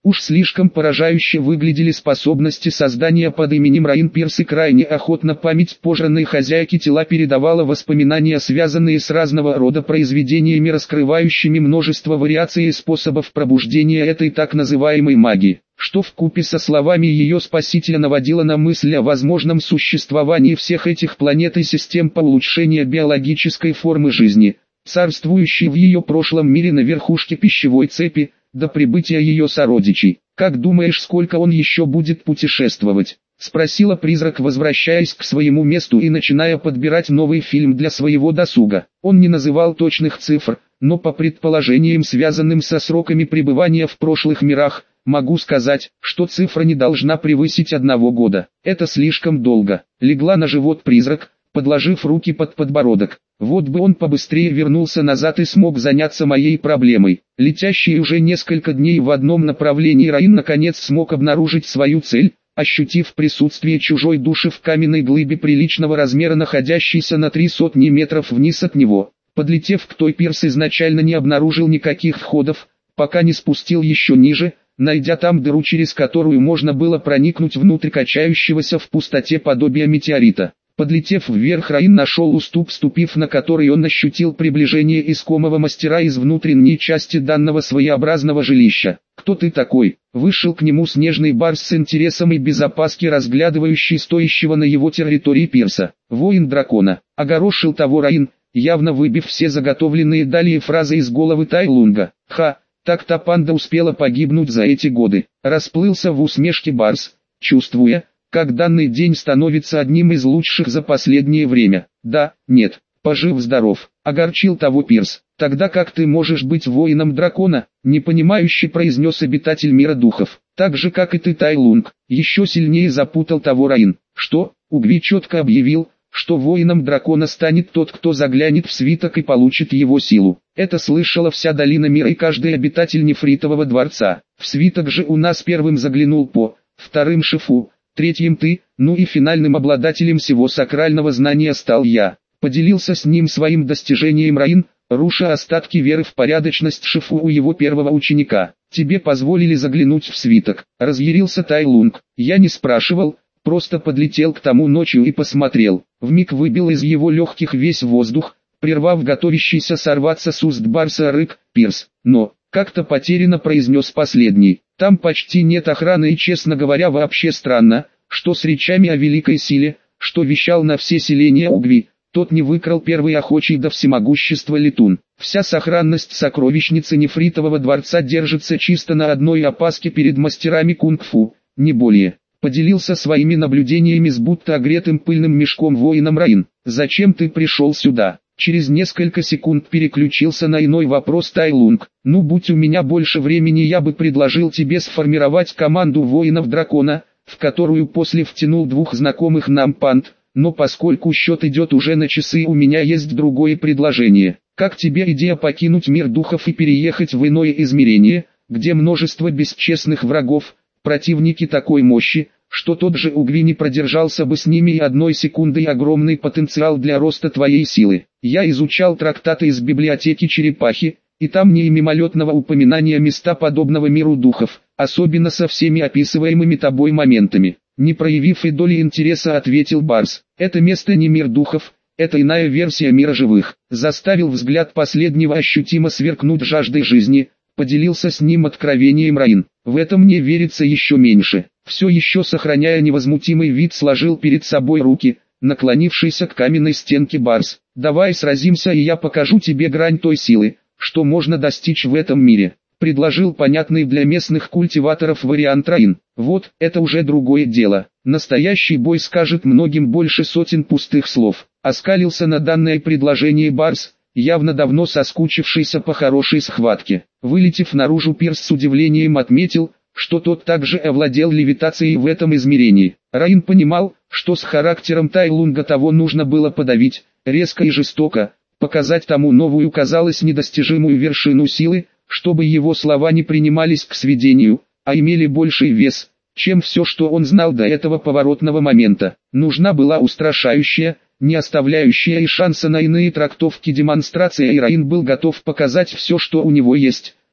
Speaker 1: Уж слишком поражающе выглядели способности создания под именем Раин Пирс, и крайне охотно память пожранной хозяйки тела передавала воспоминания, связанные с разного рода произведениями, раскрывающими множество вариаций и способов пробуждения этой так называемой магии, что вкупе со словами ее спасителя наводило на мысль о возможном существовании всех этих планет и систем по улучшению биологической формы жизни, царствующей в ее прошлом мире на верхушке пищевой цепи, до прибытия ее сородичей. «Как думаешь, сколько он еще будет путешествовать?» — спросила призрак, возвращаясь к своему месту и начиная подбирать новый фильм для своего досуга. Он не называл точных цифр, но по предположениям, связанным со сроками пребывания в прошлых мирах, могу сказать, что цифра не должна превысить одного года. Это слишком долго. Легла на живот призрак, подложив руки под подбородок. Вот бы он побыстрее вернулся назад и смог заняться моей проблемой. Летящий уже несколько дней в одном направлении Раин наконец смог обнаружить свою цель, ощутив присутствие чужой души в каменной глыбе приличного размера, находящейся на три сотни метров вниз от него. Подлетев к той, Пирс изначально не обнаружил никаких входов, пока не спустил еще ниже, найдя там дыру, через которую можно было проникнуть внутрь качающегося в пустоте подобия метеорита. Подлетев вверх, Раин нашел уступ, ступив на который он ощутил приближение искомого мастера из внутренней части данного своеобразного жилища. «Кто ты такой?» — вышел к нему снежный барс с интересом и без опаски разглядывающий стоящего на его территории Пирса. «Воин дракона», — огорошил того Раин, явно выбив все заготовленные далее фразы из головы Tai Lung. «Ха, так та панда успела погибнуть за эти годы», — расплылся в усмешке барс, чувствуя, как данный день становится одним из лучших за последнее время. «Да, нет, пожив-здоров», — огорчил того Пирс. «Тогда как ты можешь быть воином дракона?» — непонимающе произнес обитатель мира духов. «Так же, как и ты, Tai Lung», — еще сильнее запутал того Раин. «Что?» — Угви четко объявил, что воином дракона станет тот, кто заглянет в свиток и получит его силу. Это слышала вся долина мира и каждый обитатель нефритового дворца. В свиток же у нас первым заглянул По, вторым Шифу, третьим ты, ну и финальным обладателем всего сакрального знания стал я. Поделился с ним своим достижением Раин, руша остатки веры в порядочность Шифу у его первого ученика. «Тебе позволили заглянуть в свиток», — разъярился Tai Lung. «Я не спрашивал, просто подлетел к тому ночью и посмотрел». Вмиг выбил из его легких весь воздух, прервав готовящийся сорваться с уст барса рык. «Пирс, но...» — как-то потерянно произнес последний. «Там почти нет охраны и, честно говоря, вообще странно, что с речами о великой силе, что вещал на все селения Угви, тот не выкрал первый охочий до всемогущества летун. Вся сохранность сокровищницы нефритового дворца держится чисто на одной опаске перед мастерами кунг-фу, не более». Поделился своими наблюдениями с будто огретым пыльным мешком воином Раин. «Зачем ты пришел сюда?» Через несколько секунд переключился на иной вопрос Tai Lung. «Ну, будь у меня больше времени, я бы предложил тебе сформировать команду воинов дракона, в которую после втянул двух знакомых нам панд, но поскольку счет идет уже на часы, у меня есть другое предложение. Как тебе идея покинуть мир духов и переехать в иное измерение, где множество бесчестных врагов, противники такой мощи, что тот же Угви не продержался бы с ними и одной секунды, и огромный потенциал для роста твоей силы. Я изучал трактаты из библиотеки черепахи, и там не мимолетного упоминания места подобного миру духов, особенно со всеми описываемыми тобой моментами». Не проявив и доли интереса, ответил барс. «Это место не мир духов, это иная версия мира живых». Заставил взгляд последнего ощутимо сверкнуть жаждой жизни, поделился с ним откровением Раин. «В этом мне верится еще меньше». Все еще сохраняя невозмутимый вид, сложил перед собой руки, наклонившийся к каменной стенке барс. «Давай сразимся, и я покажу тебе грань той силы, что можно достичь в этом мире», — предложил понятный для местных культиваторов вариант Раин. «Вот, это уже другое дело. Настоящий бой скажет многим больше сотен пустых слов». Оскалился на данное предложение барс, явно давно соскучившийся по хорошей схватке. Вылетев наружу, Пирс с удивлением отметил, что тот также овладел левитацией в этом измерении. Раин понимал, что с характером Tai Lung того нужно было подавить, резко и жестоко, показать тому новую, казалось, недостижимую вершину силы, чтобы его слова не принимались к сведению, а имели больший вес, чем все, что он знал до этого поворотного момента. Нужна была устрашающая, не оставляющая и шанса на иные трактовки демонстрация, и Раин был готов показать все, что у него есть,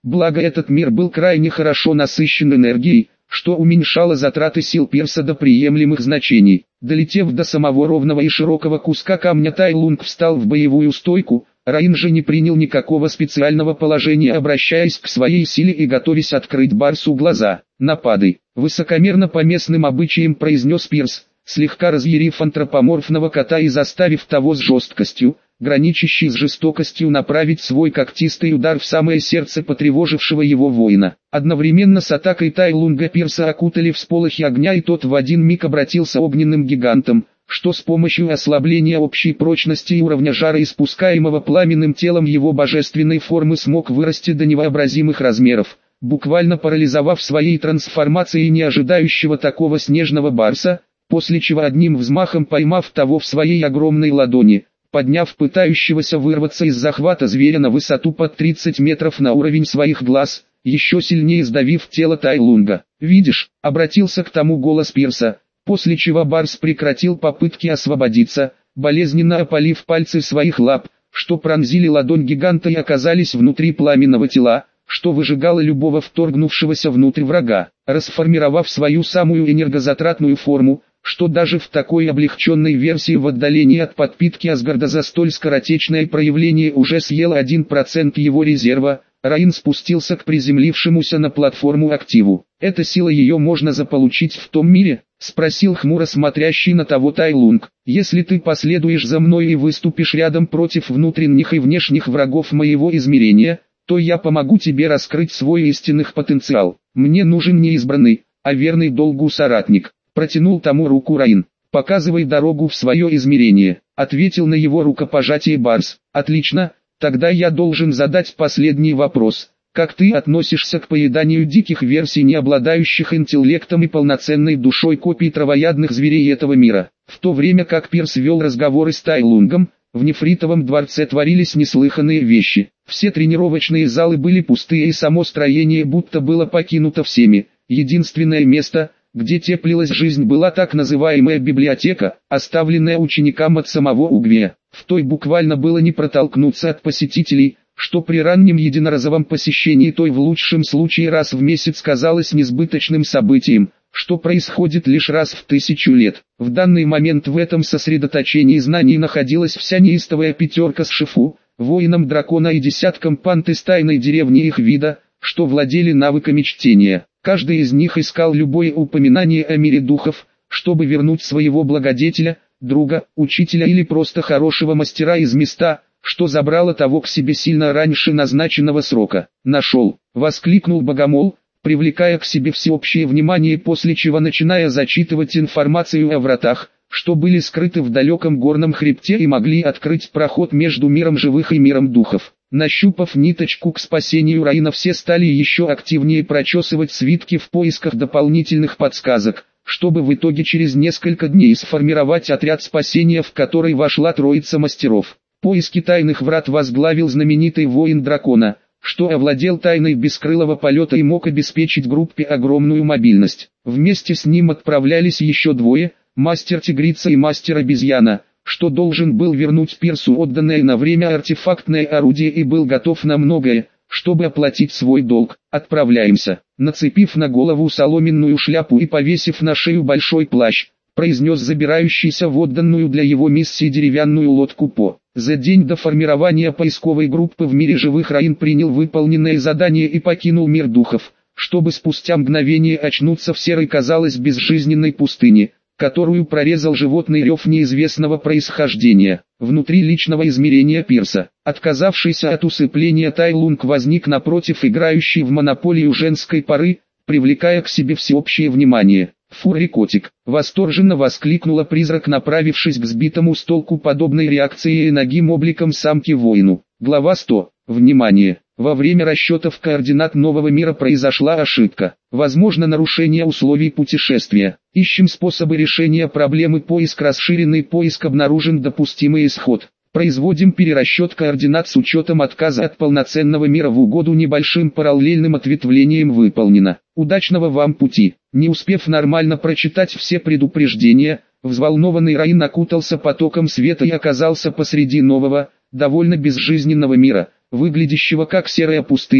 Speaker 1: Благо этот мир был крайне хорошо насыщен энергией, что уменьшало затраты сил Пирса до приемлемых значений. Долетев до самого ровного и широкого куска камня, Tai Lung встал в боевую стойку. Раин же не принял никакого специального положения, обращаясь к своей силе и готовясь открыть Барсу глаза. «Нападай!» — высокомерно по местным обычаям произнес Пирс, слегка разъярив антропоморфного кота и заставив того с жесткостью, граничащей с жестокостью, направить свой когтистый удар в самое сердце потревожившего его воина. Одновременно с атакой Tai Lung Пирса окутали всполохи огня, и тот в один миг обратился огненным гигантом, что с помощью ослабления общей прочности и уровня жара, испускаемого пламенным телом его божественной формы, смог вырасти до невообразимых размеров, буквально парализовав своей трансформацией не ожидающего такого снежного барса, после чего одним взмахом поймав того в своей огромной ладони, подняв пытающегося вырваться из захвата зверя на высоту под тридцать метров на уровень своих глаз, еще сильнее сдавив тело Tai Lung. «Видишь?» — обратился к тому голос Пирса, после чего барс прекратил попытки освободиться, болезненно опалив пальцы своих лап, что пронзили ладонь гиганта и оказались внутри пламенного тела, что выжигало любого вторгнувшегося внутрь врага. Расформировав свою самую энергозатратную форму, что даже в такой облегченной версии в отдалении от подпитки Асгарда за столь скоротечное проявление уже съел один процент его резерва, Раин спустился к приземлившемуся на платформу активу. «Эта сила, ее можно заполучить в том мире?» — спросил хмуро смотрящий на того Tai Lung. «Если ты последуешь за мной и выступишь рядом против внутренних и внешних врагов моего измерения, то я помогу тебе раскрыть свой истинный потенциал. Мне нужен не избранный, а верный долгу соратник». Протянул тому руку Раин. «Показывай дорогу в свое измерение», — ответил на его рукопожатие Барс. «Отлично, тогда я должен задать последний вопрос. Как ты относишься к поеданию диких версий, не обладающих интеллектом и полноценной душой, копий травоядных зверей этого мира?» В то время как Пирс вел разговоры с Tai Lung, в нефритовом дворце творились неслыханные вещи. Все тренировочные залы были пустые, и само строение будто было покинуто всеми. Единственное место, где теплилась жизнь, была так называемая библиотека, оставленная ученикам от самого Угвея. В той буквально было не протолкнуться от посетителей, что при раннем единоразовом посещении той в лучшем случае раз в месяц казалось несбыточным событием, что происходит лишь раз в тысячу лет. В данный момент в этом сосредоточении знаний находилась вся неистовая пятерка с Шифу, воином дракона и десятком пант из тайной деревни их вида, что владели навыками чтения. Каждый из них искал любое упоминание о мире духов, чтобы вернуть своего благодетеля, друга, учителя или просто хорошего мастера из места, что забрало того к себе сильно раньше назначенного срока. «Нашел!» — воскликнул Богомол, привлекая к себе всеобщее внимание, после чего начиная зачитывать информацию о вратах, что были скрыты в далеком горном хребте и могли открыть проход между миром живых и миром духов. Нащупав ниточку к спасению Раина, все стали еще активнее прочесывать свитки в поисках дополнительных подсказок, чтобы в итоге через несколько дней сформировать отряд спасения, в который вошла троица мастеров. Поиски тайных врат возглавил знаменитый воин дракона, что овладел тайной бескрылого полета и мог обеспечить группе огромную мобильность. Вместе с ним отправлялись еще двое, мастер-тигрица и мастер-обезьяна, что должен был вернуть Пирсу отданное на время артефактное орудие и был готов на многое, чтобы оплатить свой долг. «Отправляемся». Нацепив на голову соломенную шляпу и повесив на шею большой плащ, произнес забирающийся в отданную для его миссии деревянную лодку По. За день до формирования поисковой группы в мире живых Раин принял выполненное задание и покинул мир духов, чтобы спустя мгновение очнуться в серой, казалось, безжизненной пустыне, которую прорезал животный рев неизвестного происхождения. Внутри личного измерения Пирса, отказавшийся от усыпления Tai Lung возник напротив играющей в монополию женской поры, привлекая к себе всеобщее внимание. «Фурри котик!» — восторженно воскликнула призрак, направившись к сбитому с толку подобной реакцией и нагим обликом самки воину. Глава сто. Внимание! Во время расчетов координат нового мира произошла ошибка. Возможно нарушение условий путешествия. Ищем способы решения проблемы. Поиск. Расширенный поиск. Обнаружен допустимый исход. Производим перерасчет координат с учетом отказа от полноценного мира в угоду небольшим параллельным ответвлением. Выполнено. Удачного вам пути. Не успев нормально прочитать все предупреждения, взволнованный Раин окутался потоком света и оказался посреди нового, довольно безжизненного мира, выглядящего как серая пустыня,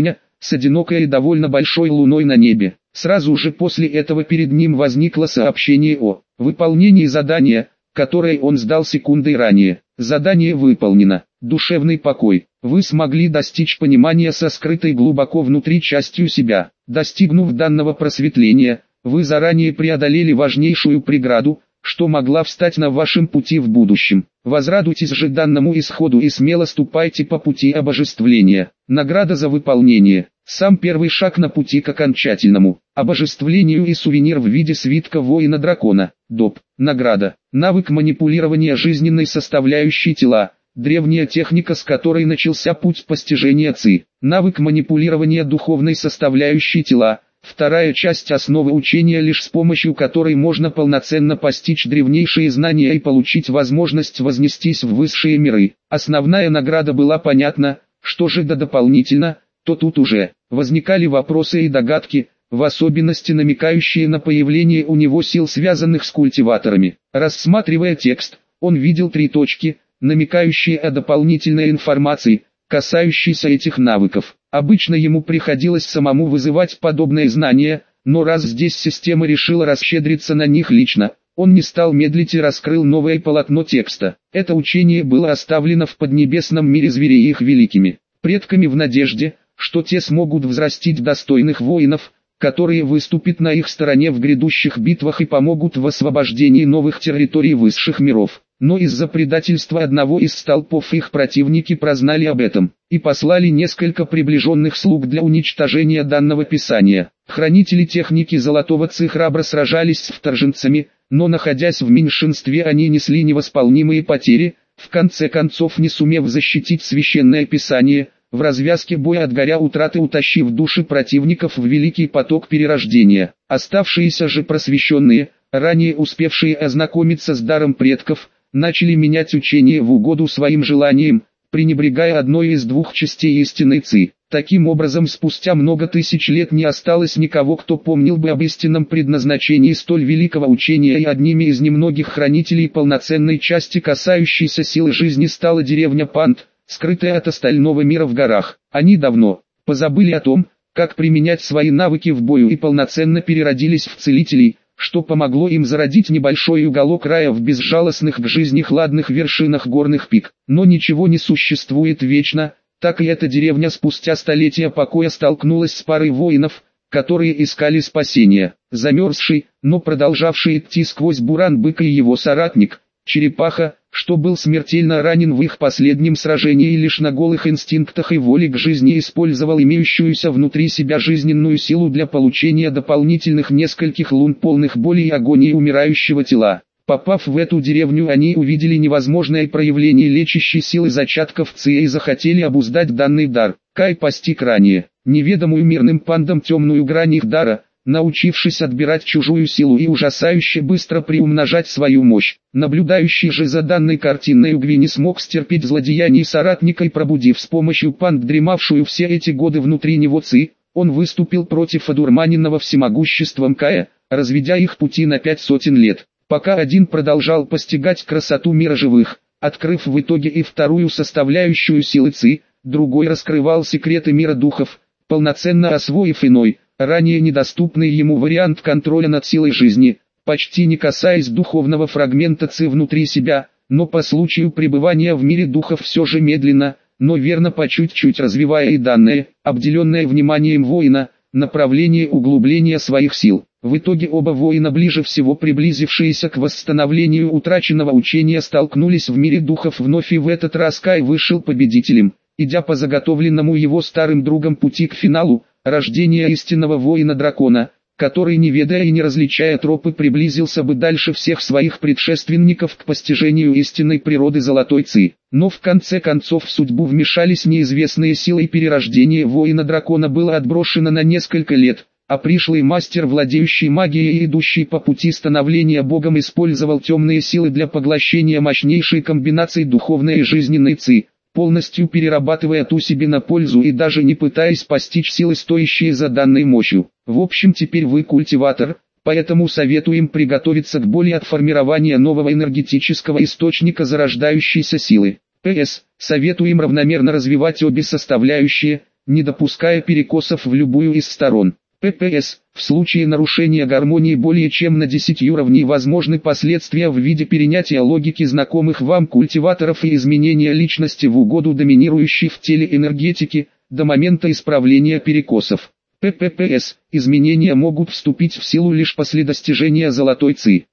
Speaker 1: с одинокой и довольно большой луной на небе. Сразу же после этого перед ним возникло сообщение о выполнении задания, которое он сдал секундой ранее. Задание выполнено. Душевный покой. Вы смогли достичь понимания со скрытой глубоко внутри частью себя. Достигнув данного просветления, вы заранее преодолели важнейшую преграду, что могла встать на вашем пути в будущем. Возрадуйтесь же данному исходу и смело ступайте по пути обожествления. Награда за выполнение. Сам первый шаг на пути к окончательному обожествлению и сувенир в виде свитка воина-дракона. Доп. Награда. Навык манипулирования жизненной составляющей тела. Древняя техника, с которой начался путь постижения ци. Навык манипулирования духовной составляющей тела. Вторая часть основы учения, лишь с помощью которой можно полноценно постичь древнейшие знания и получить возможность вознестись в высшие миры. Основная награда была понятна, что же до дополнительно, то тут уже возникали вопросы и догадки, в особенности намекающие на появление у него сил, связанных с культиваторами. Рассматривая текст, он видел три точки, намекающие о дополнительной информации, касающейся этих навыков. Обычно ему приходилось самому вызывать подобные знания, но раз здесь система решила расщедриться на них лично, он не стал медлить и раскрыл новое полотно текста. Это учение было оставлено в поднебесном мире зверей их великими предками в надежде, что те смогут взрастить достойных воинов, которые выступят на их стороне в грядущих битвах и помогут в освобождении новых территорий высших миров. Но из-за предательства одного из столпов их противники прознали об этом, и послали несколько приближенных слуг для уничтожения данного писания. Хранители техники Золотого Ци храбро сражались с вторженцами, но находясь в меньшинстве они несли невосполнимые потери, в конце концов не сумев защитить священное писание, в развязке боя от горя утраты утащив души противников в великий поток перерождения. Оставшиеся же просвещенные, ранее успевшие ознакомиться с даром предков, начали менять учение в угоду своим желаниям, пренебрегая одной из двух частей истинной ци. Таким образом, спустя много тысяч лет не осталось никого, кто помнил бы об истинном предназначении столь великого учения, и одними из немногих хранителей полноценной части, касающейся силы жизни, стала деревня Пант, скрытая от остального мира в горах. Они давно позабыли о том, как применять свои навыки в бою, и полноценно переродились в целителей, что помогло им зародить небольшой уголок рая в безжалостных к жизни хладных вершинах горных пик. Но ничего не существует вечно, так и эта деревня спустя столетия покоя столкнулась с парой воинов, которые искали спасения. Замерзший, но продолжавший идти сквозь буран бык и его соратник, Черепаха, что был смертельно ранен в их последнем сражении и лишь на голых инстинктах и воле к жизни использовал имеющуюся внутри себя жизненную силу для получения дополнительных нескольких лун полных боли и агонии умирающего тела. Попав в эту деревню, они увидели невозможное проявление лечащей силы зачатков ци и захотели обуздать данный дар. Кай постиг ранее неведомую мирным пандам темную грань их дара, научившись отбирать чужую силу и ужасающе быстро приумножать свою мощь. Наблюдающий же за данной картиной Угви не смог стерпеть злодеяний соратника и, пробудив с помощью панд дремавшую все эти годы внутри него ци, он выступил против одурманенного всемогуществом Кая, разведя их пути на пять сотен лет. Пока один продолжал постигать красоту мира живых, открыв в итоге и вторую составляющую силы ци, другой раскрывал секреты мира духов, полноценно освоив иной, ранее недоступный ему вариант контроля над силой жизни, почти не касаясь духовного фрагмента ци внутри себя, но по случаю пребывания в мире духов все же медленно, но верно по чуть-чуть развивая и данное, обделенное вниманием воина, направление углубления своих сил. В итоге оба воина, ближе всего приблизившиеся к восстановлению утраченного учения, столкнулись в мире духов вновь, и в этот раз Кай вышел победителем, идя по заготовленному его старым другом пути к финалу, рождения истинного воина-дракона, который, не ведая и не различая тропы, приблизился бы дальше всех своих предшественников к постижению истинной природы Золотой Ци. Но в конце концов в судьбу вмешались неизвестные силы, и перерождение воина-дракона было отброшено на несколько лет, а пришлый мастер, владеющий магией и идущий по пути становления богом, использовал темные силы для поглощения мощнейшей комбинации духовной и жизненной ци, полностью перерабатывая ту себе на пользу и даже не пытаясь постичь силы, стоящие за данной мощью. В общем, теперь вы культиватор, поэтому советуем приготовиться к боли от формирования нового энергетического источника зарождающейся силы. П С. Советуем равномерно развивать обе составляющие, не допуская перекосов в любую из сторон. ППС. В случае нарушения гармонии более чем на десять уровней возможны последствия в виде перенятия логики знакомых вам культиваторов и изменения личности в угоду доминирующей в теле энергетики, до момента исправления перекосов. ПППС. Изменения могут вступить в силу лишь после достижения золотой ци.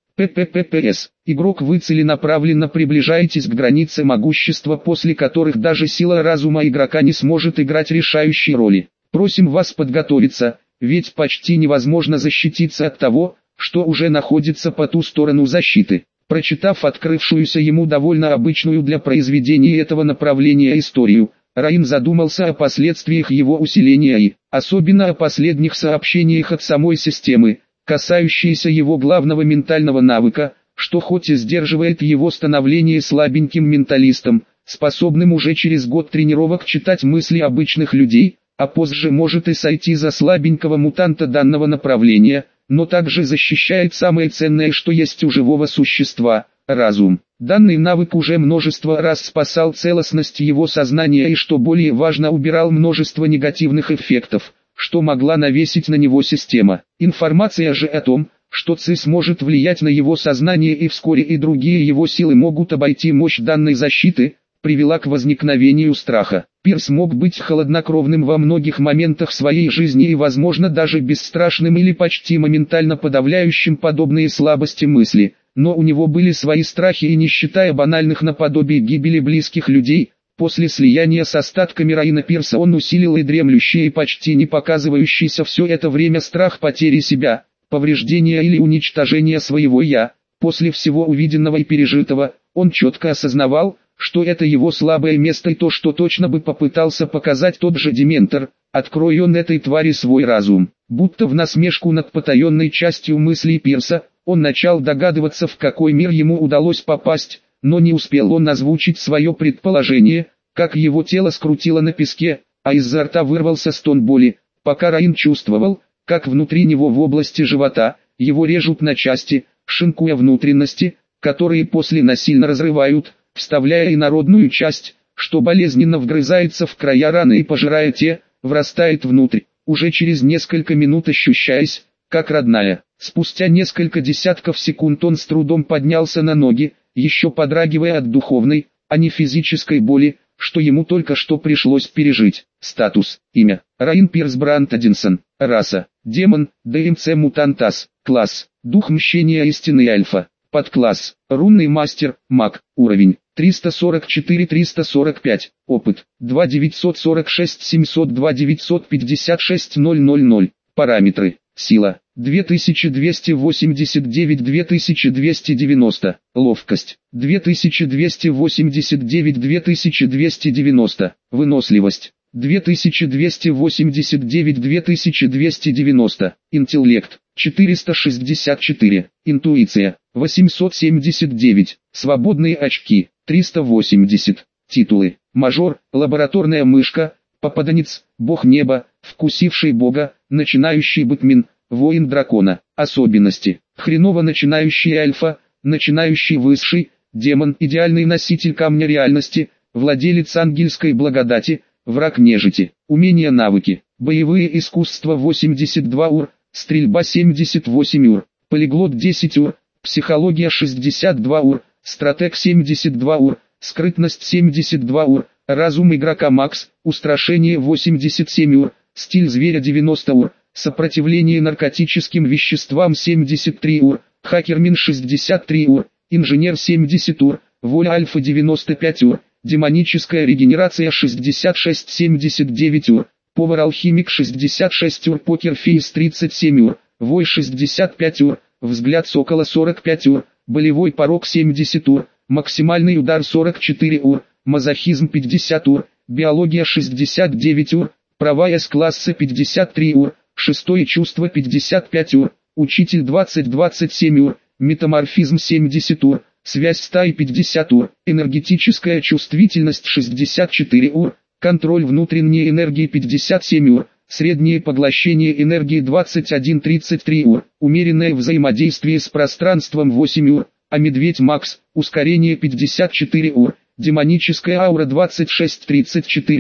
Speaker 1: ПППС. Игрок, вы целенаправленно приближаетесь к границе могущества, после которых даже сила разума игрока не сможет играть решающей роли. Просим вас подготовиться, ведь почти невозможно защититься от того, что уже находится по ту сторону защиты. Прочитав открывшуюся ему довольно обычную для произведения этого направления историю, Раин задумался о последствиях его усиления и, особенно о последних сообщениях от самой системы, касающиеся его главного ментального навыка, что хоть и сдерживает его становление слабеньким менталистом, способным уже через год тренировок читать мысли обычных людей, а позже может и сойти за слабенького мутанта данного направления, но также защищает самое ценное, что есть у живого существа – разум. Данный навык уже множество раз спасал целостность его сознания и, что более важно, убирал множество негативных эффектов, что могла навесить на него система. Информация же о том, что ци сможет влиять на его сознание и вскоре и другие его силы могут обойти мощь данной защиты, привела к возникновению страха. Пирс мог быть холоднокровным во многих моментах своей жизни и, возможно, даже бесстрашным или почти моментально подавляющим подобные слабости мысли, но у него были свои страхи, и не считая банальных наподобие гибели близких людей, после слияния с остатками Раина Пирса он усилил и дремлющий и почти не показывающийся все это время страх потери себя, повреждения или уничтожения своего «я». После всего увиденного и пережитого, он четко осознавал, что это его слабое место и то, что точно бы попытался показать тот же Дементор, открой он этой твари свой разум. Будто в насмешку над потаенной частью мыслей Пирса, он начал догадываться, в какой мир ему удалось попасть, но не успел он озвучить свое предположение, как его тело скрутило на песке, а изо рта вырвался стон боли, пока Раин чувствовал, как внутри него в области живота, его режут на части, шинкуя внутренности, которые после насильно разрывают, вставляя инородную часть, что болезненно вгрызается в края раны и, пожирая те, врастает внутрь, уже через несколько минут ощущаясь, как родная. Спустя несколько десятков секунд он с трудом поднялся на ноги, еще подрагивая от духовной, а не физической боли, что ему только что пришлось пережить. Статус. Имя. Раин Пирс Брандт Эдинсон. Раса. Демон. ДМЦ Мутантас. Класс. Дух мщения истины Альфа. Подкласс. Рунный мастер. Маг. Уровень. триста сорок четыре триста сорок пять. Опыт. два девятьсот сорок шесть семьсот два девятьсот пятьдесят шесть ноль ноль ноль. Параметры. Сила. две тысячи двести восемьдесят девять — две тысячи двести девяносто. Ловкость. две тысячи двести восемьдесят девять — две тысячи двести девяносто. Выносливость. две тысячи двести восемьдесят девять — две тысячи двести девяносто. Интеллект. четыреста шестьдесят четыре. Интуиция. восемьсот семьдесят девять. Свободные очки. триста восемьдесят. Титулы. Мажор, лабораторная мышка, попаданец, бог неба, вкусивший бога, начинающий бытмин, воин дракона. Особенности. Хреново начинающий альфа, начинающий высший, демон, идеальный носитель камня реальности, владелец ангельской благодати, враг нежити. Умения, навыки. Боевые искусства восемьдесят два ур, стрельба семьдесят восемь ур, полиглот десять ур, психология шестьдесят два ур, стратег семьдесят два ур, скрытность семьдесят два ур, разум игрока макс, устрашение восемьдесят семь ур, стиль зверя девяносто ур, сопротивление наркотическим веществам семьдесят три ур, хакермин шестьдесят три ур, инженер семьдесят ур, воля альфа девяносто пять ур, демоническая регенерация шестьдесят шесть семьдесят девять ур, повар-алхимик шестьдесят шесть ур, покерфейс тридцать семь ур, вой шестьдесят пять ур, взгляд сокола сорок пять ур, болевой порог семьдесят ур, максимальный удар сорок четыре ур, мазохизм пятьдесят ур, биология шестьдесят девять ур, права С-класса пятьдесят три ур, шестое чувство пятьдесят пять ур, учитель двадцать двадцать семь ур, метаморфизм семьдесят ур, связь стаи пятьдесят ур, энергетическая чувствительность шестьдесят четыре ур, контроль внутренней энергии пятьдесят семь ур, среднее поглощение энергии двадцать один тридцать три ур, умеренное взаимодействие с пространством восемь ур, а медведь макс, ускорение пятьдесят четыре ур, демоническая аура двадцать шесть тридцать четыре ур,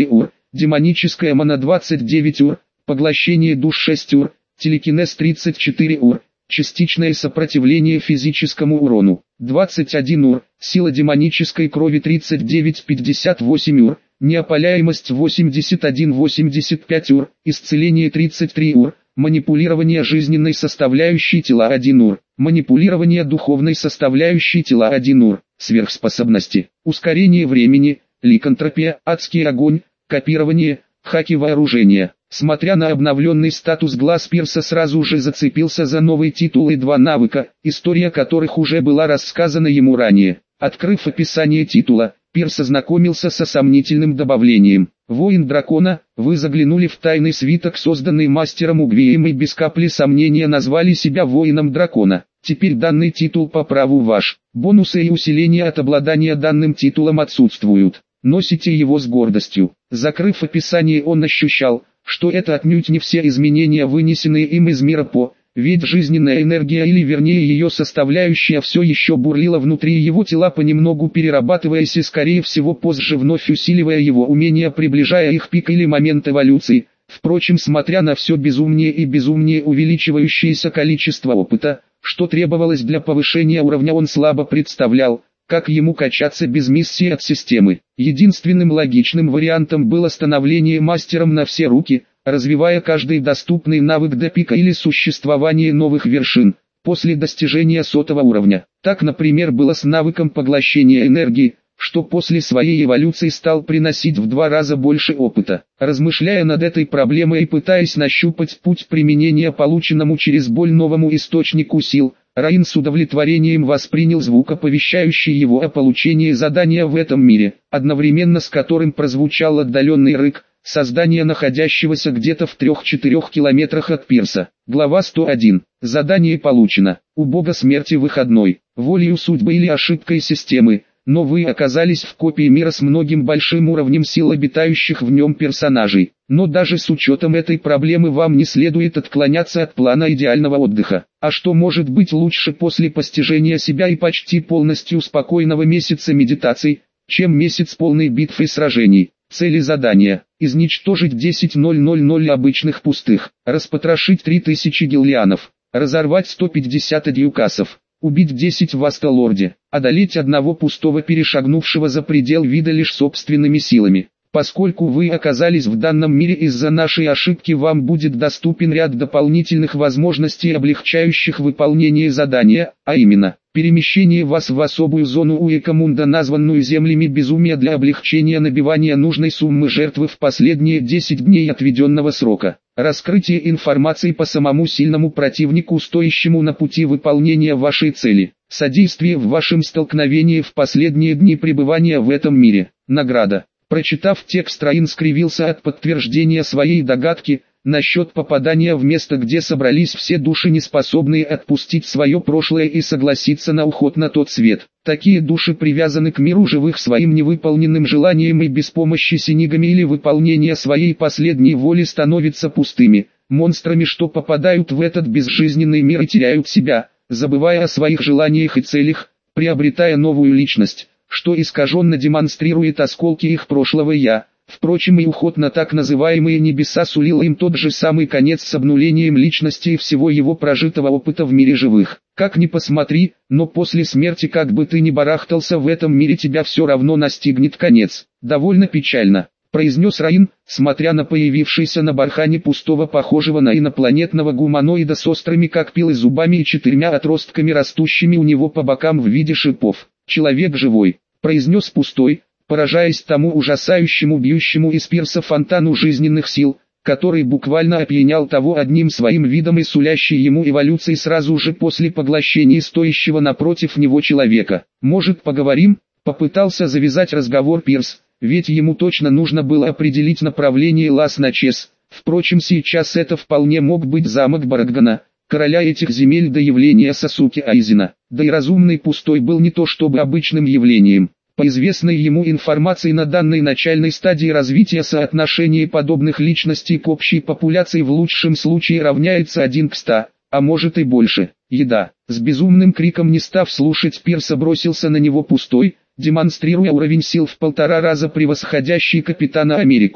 Speaker 1: демоническая мана двадцать девять ур, поглощение душ шесть ур, телекинез тридцать четыре ур, частичное сопротивление физическому урону двадцать один ур, сила демонической крови тридцать девять пятьдесят восемь ур, неопаляемость восемьдесят один восемьдесят пять ур, исцеление тридцать три ур, манипулирование жизненной составляющей тела один ур, манипулирование духовной составляющей тела один ур, сверхспособности, ускорение времени, ликантропия, адский огонь, копирование, хаки вооружения. Смотря на обновленный статус, глаз Пирса сразу же зацепился за новый титул и два навыка, история которых уже была рассказана ему ранее. Открыв описание титула, Пирс ознакомился со сомнительным добавлением. «Воин дракона», вы заглянули в тайный свиток, созданный мастером Угвием, и без капли сомнения назвали себя воином дракона. Теперь данный титул по праву ваш. Бонусы и усиления от обладания данным титулом отсутствуют. Носите его с гордостью. Закрыв описание, он ощущал, что это отнюдь не все изменения, вынесенные им из мира По, ведь жизненная энергия, или вернее ее составляющая, все еще бурлила внутри его тела, понемногу перерабатываясь и скорее всего позже вновь усиливая его умения, приближая их пик или момент эволюции. Впрочем, смотря на все безумнее и безумнее увеличивающееся количество опыта, что требовалось для повышения уровня, он слабо представлял, как ему качаться без миссии от системы. Единственным логичным вариантом было становление мастером на все руки, развивая каждый доступный навык до пика или существование новых вершин, после достижения сотого уровня. Так, например, было с навыком поглощения энергии, что после своей эволюции стал приносить в два раза больше опыта. Размышляя над этой проблемой и пытаясь нащупать путь применения полученному через боль новому источнику сил, Раин с удовлетворением воспринял звук, оповещающий его о получении задания в этом мире, одновременно с которым прозвучал отдаленный рык создания, находящегося где-то в трех-четырех километрах от пирса. Глава сто один. Задание получено. У бога смерти выходной. Волею судьбы или ошибкой системы, но вы оказались в копии мира с многим большим уровнем сил обитающих в нем персонажей. Но даже с учетом этой проблемы вам не следует отклоняться от плана идеального отдыха. А что может быть лучше после постижения себя и почти полностью спокойного месяца медитаций, чем месяц полный битв и сражений? Цели задания: изничтожить десять тысяч обычных пустых, распотрошить три тысячи гиллианов, разорвать сто пятьдесят адьюкасов, убить десять в Асталорде, одолеть одного пустого, перешагнувшего за предел вида лишь собственными силами. Поскольку вы оказались в данном мире из-за нашей ошибки, вам будет доступен ряд дополнительных возможностей, облегчающих выполнение задания, а именно: перемещение вас в особую зону Уэкамунда, названную землями безумия, для облегчения набивания нужной суммы жертвы в последние десять дней отведенного срока. Раскрытие информации по самому сильному противнику, стоящему на пути выполнения вашей цели. Содействие в вашем столкновении в последние дни пребывания в этом мире. Награда. Прочитав текст, Раин скривился от подтверждения своей догадки насчет попадания в место, где собрались все души, неспособные отпустить свое прошлое и согласиться на уход на тот свет. Такие души привязаны к миру живых своим невыполненным желанием и без помощи синигами или выполнения своей последней воли становятся пустыми монстрами, что попадают в этот безжизненный мир и теряют себя, забывая о своих желаниях и целях, приобретая новую личность, что искаженно демонстрирует осколки их прошлого «я». Впрочем, и уход на так называемые небеса сулил им тот же самый конец с обнулением личности и всего его прожитого опыта в мире живых. Как ни посмотри, но после смерти, как бы ты ни барахтался в этом мире, тебя все равно настигнет конец. Довольно печально, произнес Раин, смотря на появившийся на бархане пустого, похожего на инопланетного гуманоида с острыми как пилы зубами и четырьмя отростками, растущими у него по бокам в виде шипов. «Человек живой», произнес пустой, поражаясь тому ужасающему, бьющему из пирса фонтану жизненных сил, который буквально опьянял того одним своим видом и сулящий ему эволюции сразу же после поглощения стоящего напротив него человека. «Может, поговорим?» — попытался завязать разговор Пирс, ведь ему точно нужно было определить направление Лас-Начес. Впрочем, сейчас это вполне мог быть замок Барагана, короля этих земель до явления Сасуки Айзена. Да и разумный пустой был не то чтобы обычным явлением. По известной ему информации, на данной начальной стадии развития соотношение подобных личностей к общей популяции в лучшем случае равняется один к ста, а может и больше. Еда. С безумным криком, не став слушать Пирса, бросился на него пустой, демонстрируя уровень сил в полтора раза превосходящий Капитана Америку,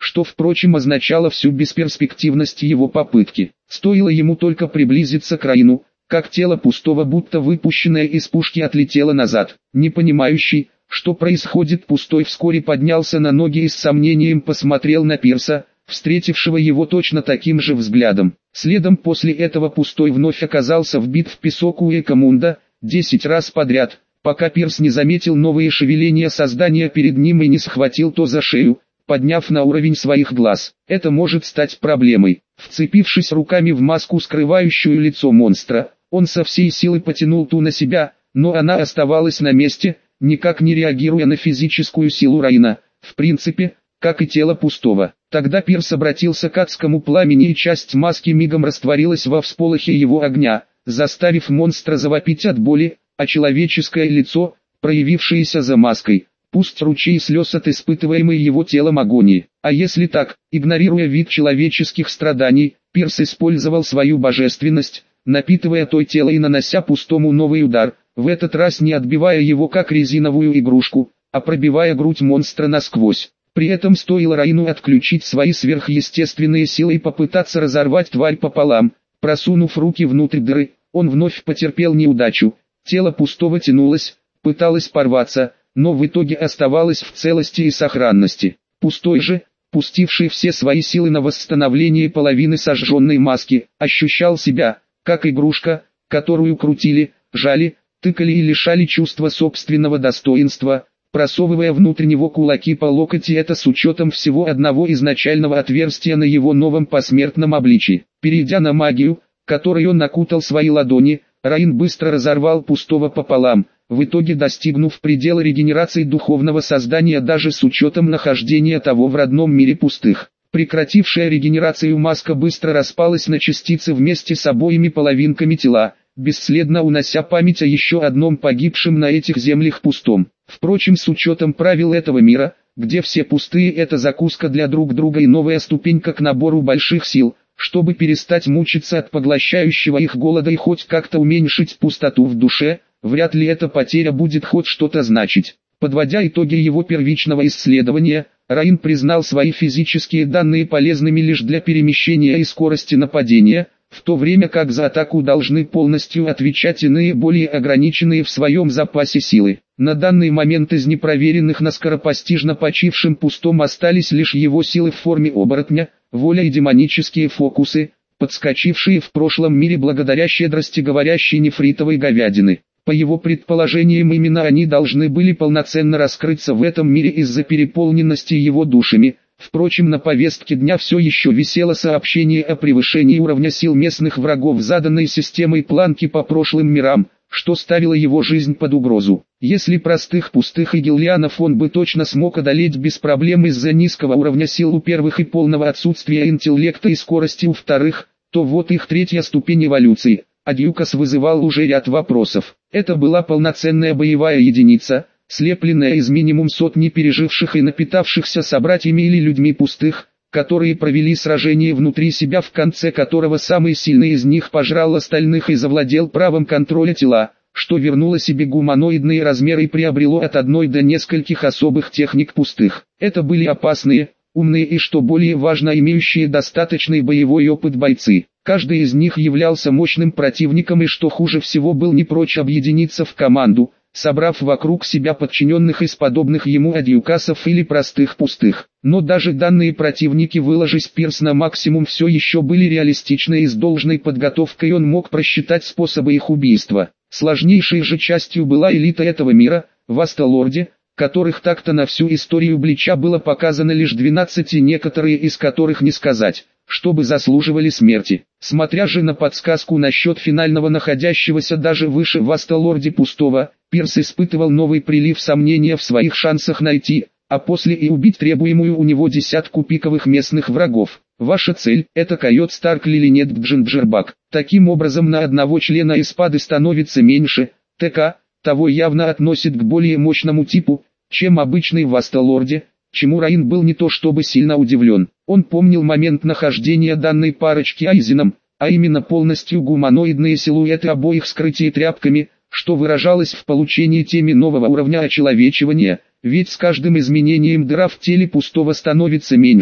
Speaker 1: что, впрочем, означало всю бесперспективность его попытки. Стоило ему только приблизиться к Раину, как тело пустого, будто выпущенное из пушки, отлетело назад. Не понимающий, что происходит, пустой вскоре поднялся на ноги и с сомнением посмотрел на Пирса, встретившего его точно таким же взглядом. Следом после этого пустой вновь оказался вбит в песок у Экомунда, десять раз подряд, пока Пирс не заметил новые шевеления создания перед ним и не схватил то за шею, подняв на уровень своих глаз. Это может стать проблемой. Вцепившись руками в маску, скрывающую лицо монстра, он со всей силы потянул ту на себя, но она оставалась на месте, никак не реагируя на физическую силу Раина, в принципе, как и тело пустого. Тогда Пирс обратился к адскому пламени, и часть маски мигом растворилась во всполохе его огня, заставив монстра завопить от боли, а человеческое лицо, проявившееся за маской, пусть ручей слез от испытываемой его телом агонии. А если так, игнорируя вид человеческих страданий, Пирс использовал свою божественность, напитывая то тело и нанося пустому новый удар, в этот раз не отбивая его как резиновую игрушку, а пробивая грудь монстра насквозь. При этом стоило Раину отключить свои сверхъестественные силы и попытаться разорвать тварь пополам, просунув руки внутрь дыры, он вновь потерпел неудачу. Тело пустого тянулось, пыталось порваться, но в итоге оставалось в целости и сохранности. Пустой же, пустивший все свои силы на восстановление половины сожженной маски, ощущал себя, как игрушка, которую крутили, жали, тыкали и лишали чувства собственного достоинства, просовывая внутрь него кулаки по локоть, и это с учетом всего одного изначального отверстия на его новом посмертном обличии. Перейдя на магию, которой он окутал свои ладони, Раин быстро разорвал пустого пополам, в итоге достигнув предела регенерации духовного создания даже с учетом нахождения того в родном мире пустых. Прекратившая регенерацию маска быстро распалась на частицы вместе с обоими половинками тела, бесследно унося память о еще одном погибшем на этих землях пустом. Впрочем, с учетом правил этого мира, где все пустые — это закуска для друг друга и новая ступенька к набору больших сил, чтобы перестать мучиться от поглощающего их голода и хоть как-то уменьшить пустоту в душе, вряд ли эта потеря будет хоть что-то значить. Подводя итоги его первичного исследования, Раин признал свои физические данные полезными лишь для перемещения и скорости нападения, в то время как за атаку должны полностью отвечать иные более ограниченные в своем запасе силы. На данный момент из непроверенных на скоропостижно почившем пустом остались лишь его силы в форме оборотня, воля и демонические фокусы, подскочившие в прошлом мире благодаря щедрости говорящей нефритовой говядины. По его предположениям, именно они должны были полноценно раскрыться в этом мире из-за переполненности его душами. Впрочем, на повестке дня все еще висело сообщение о превышении уровня сил местных врагов заданной системой планки по прошлым мирам, что ставило его жизнь под угрозу. Если простых пустых и гиллианов он бы точно смог одолеть без проблем из-за низкого уровня сил у первых и полного отсутствия интеллекта и скорости у вторых, то вот их третья ступень эволюции. Адьюкас вызывал уже ряд вопросов. Это была полноценная боевая единица, слепленная из минимум сотни переживших и напитавшихся собратьями или людьми пустых, которые провели сражение внутри себя, в конце которого самый сильный из них пожрал остальных и завладел правом контроля тела, что вернуло себе гуманоидные размеры и приобрело от одной до нескольких особых техник пустых. Это были опасные, умные и, что более важно, имеющие достаточный боевой опыт бойцы. Каждый из них являлся мощным противником и, что хуже всего, был не прочь объединиться в команду, собрав вокруг себя подчиненных из подобных ему адьюкасов или простых пустых. Но даже данные противники, выложись Пирс на максимум, все еще были реалистичны, и с должной подготовкой он мог просчитать способы их убийства. Сложнейшей же частью была элита этого мира, Васталорди, которых так-то на всю историю Блича было показано лишь двенадцать, и некоторые из которых не сказать, чтобы заслуживали смерти. Смотря же на подсказку насчет финального находящегося даже выше Васталорди пустого, Пирс испытывал новый прилив сомнения в своих шансах найти, а после и убить требуемую у него десятку пиковых местных врагов. Ваша цель – это Койот Старк или нет Джинджербак. Таким образом, на одного члена эспады становится меньше, ТК, того явно относит к более мощному типу, чем обычный Васталорди, чему Раин был не то чтобы сильно удивлен. Он помнил момент нахождения данной парочки Айзеном, а именно полностью гуманоидные силуэты обоих скрытые тряпками, что выражалось в получении теми нового уровня очеловечивания, ведь с каждым изменением дыра в теле пустого становится меньше,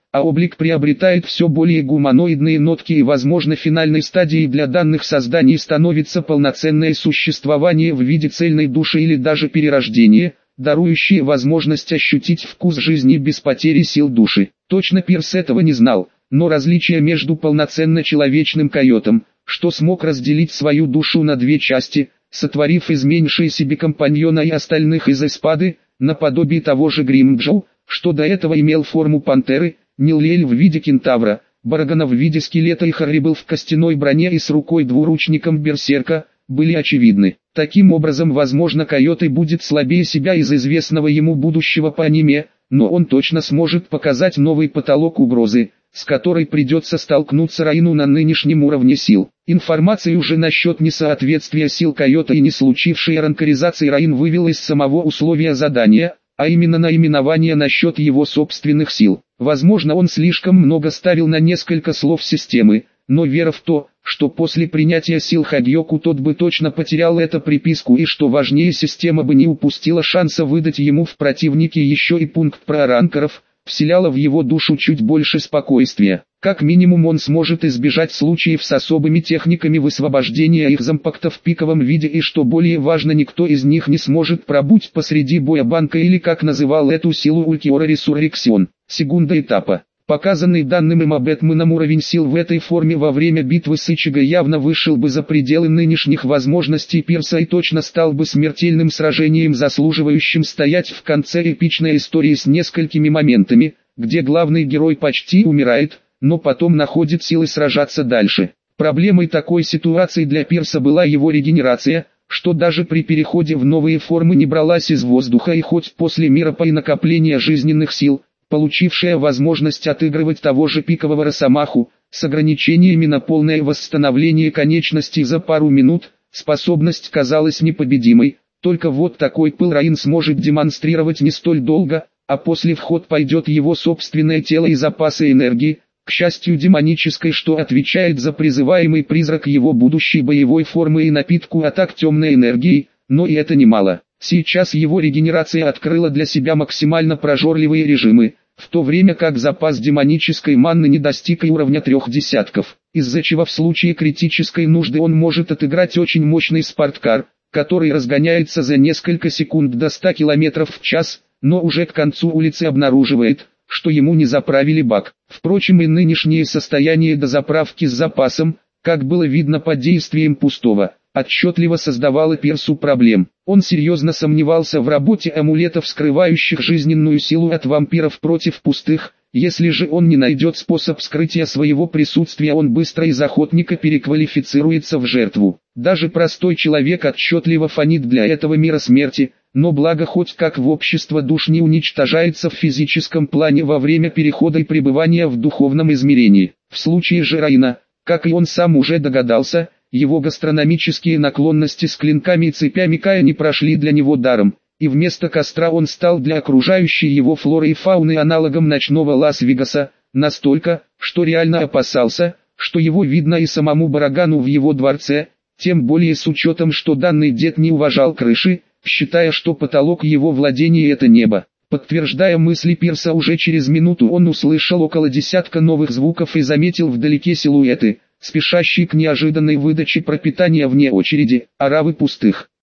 Speaker 1: а облик приобретает все более гуманоидные нотки и возможно финальной стадией для данных созданий становится полноценное существование в виде цельной души или даже перерождение, дарующее возможность ощутить вкус жизни без потери сил души. Точно Пирс этого не знал, но различие между полноценно человечным койотом, что смог разделить свою душу на две части, сотворив из меньшей себе компаньона и остальных из эспады, наподобие того же Гримджоу, что до этого имел форму пантеры, Ниллиэль в виде кентавра, Барагана в виде скелета и Харрибл в костяной броне и с рукой-двуручником берсерка, были очевидны. Таким образом, возможно, койот и будет слабее себя из известного ему будущего по аниме, но он точно сможет показать новый потолок угрозы, с которой придется столкнуться Раину на нынешнем уровне сил. Информацию же насчет несоответствия сил койота и не случившей ранкоризации Раин вывел из самого условия задания, а именно наименование насчет его собственных сил. Возможно, он слишком много ставил на несколько слов системы, но вера в то, что после принятия сил Хагьоку тот бы точно потерял эту приписку и что важнее система бы не упустила шанса выдать ему в противнике еще и пункт про ранкеров, вселяла в его душу чуть больше спокойствия. Как минимум он сможет избежать случаев с особыми техниками высвобождения их зампакта в пиковом виде и что более важно, никто из них не сможет пробуть посреди боя банка или как называл эту силу Ультиора Ресуррекцион. Секунда этапа. Показанный данным им Бэтменом уровень сил в этой форме во время битвы с Ичиго явно вышел бы за пределы нынешних возможностей Пирса и точно стал бы смертельным сражением, заслуживающим стоять в конце эпичной истории с несколькими моментами, где главный герой почти умирает, но потом находит силы сражаться дальше. Проблемой такой ситуации для Пирса была его регенерация, что даже при переходе в новые формы не бралась из воздуха и хоть после миропа и накопления жизненных сил, получившая возможность отыгрывать того же пикового Росомаху, с ограничениями на полное восстановление конечностей за пару минут, способность казалась непобедимой, только вот такой пыл Раин сможет демонстрировать не столь долго, а после в ход пойдет его собственное тело и запасы энергии, к счастью демонической, что отвечает за призываемый призрак его будущей боевой формы и напитку атак темной энергии, но и это немало. Сейчас его регенерация открыла для себя максимально прожорливые режимы, в то время как запас демонической манны не достиг и уровня трех десятков, из-за чего в случае критической нужды он может отыграть очень мощный спорткар, который разгоняется за несколько секунд до ста километров в час, но уже к концу улицы обнаруживает, что ему не заправили бак. Впрочем, и нынешнее состояние дозаправки с запасом, как было видно под действием пустого, отчетливо создавало Пирсу проблем. Он серьезно сомневался в работе амулетов, скрывающих жизненную силу от вампиров против пустых. Если же он не найдет способ скрытия своего присутствия, он быстро из охотника переквалифицируется в жертву. Даже простой человек отчетливо фонит для этого мира смерти, но благо хоть как в общество душ не уничтожается в физическом плане во время перехода и пребывания в духовном измерении. В случае же Раина, как и он сам уже догадался, его гастрономические наклонности с клинками и цепями Кая не прошли для него даром, и вместо костра он стал для окружающей его флоры и фауны аналогом ночного Лас-Вегаса, настолько, что реально опасался, что его видно и самому Барагану в его дворце, тем более с учетом, что данный дед не уважал крыши, считая, что потолок его владения это небо. Подтверждая мысли Пирса, уже через минуту он услышал около десятка новых звуков и заметил вдалеке силуэты, спешащие к неожиданной выдаче пропитания вне очереди, оравы пустых.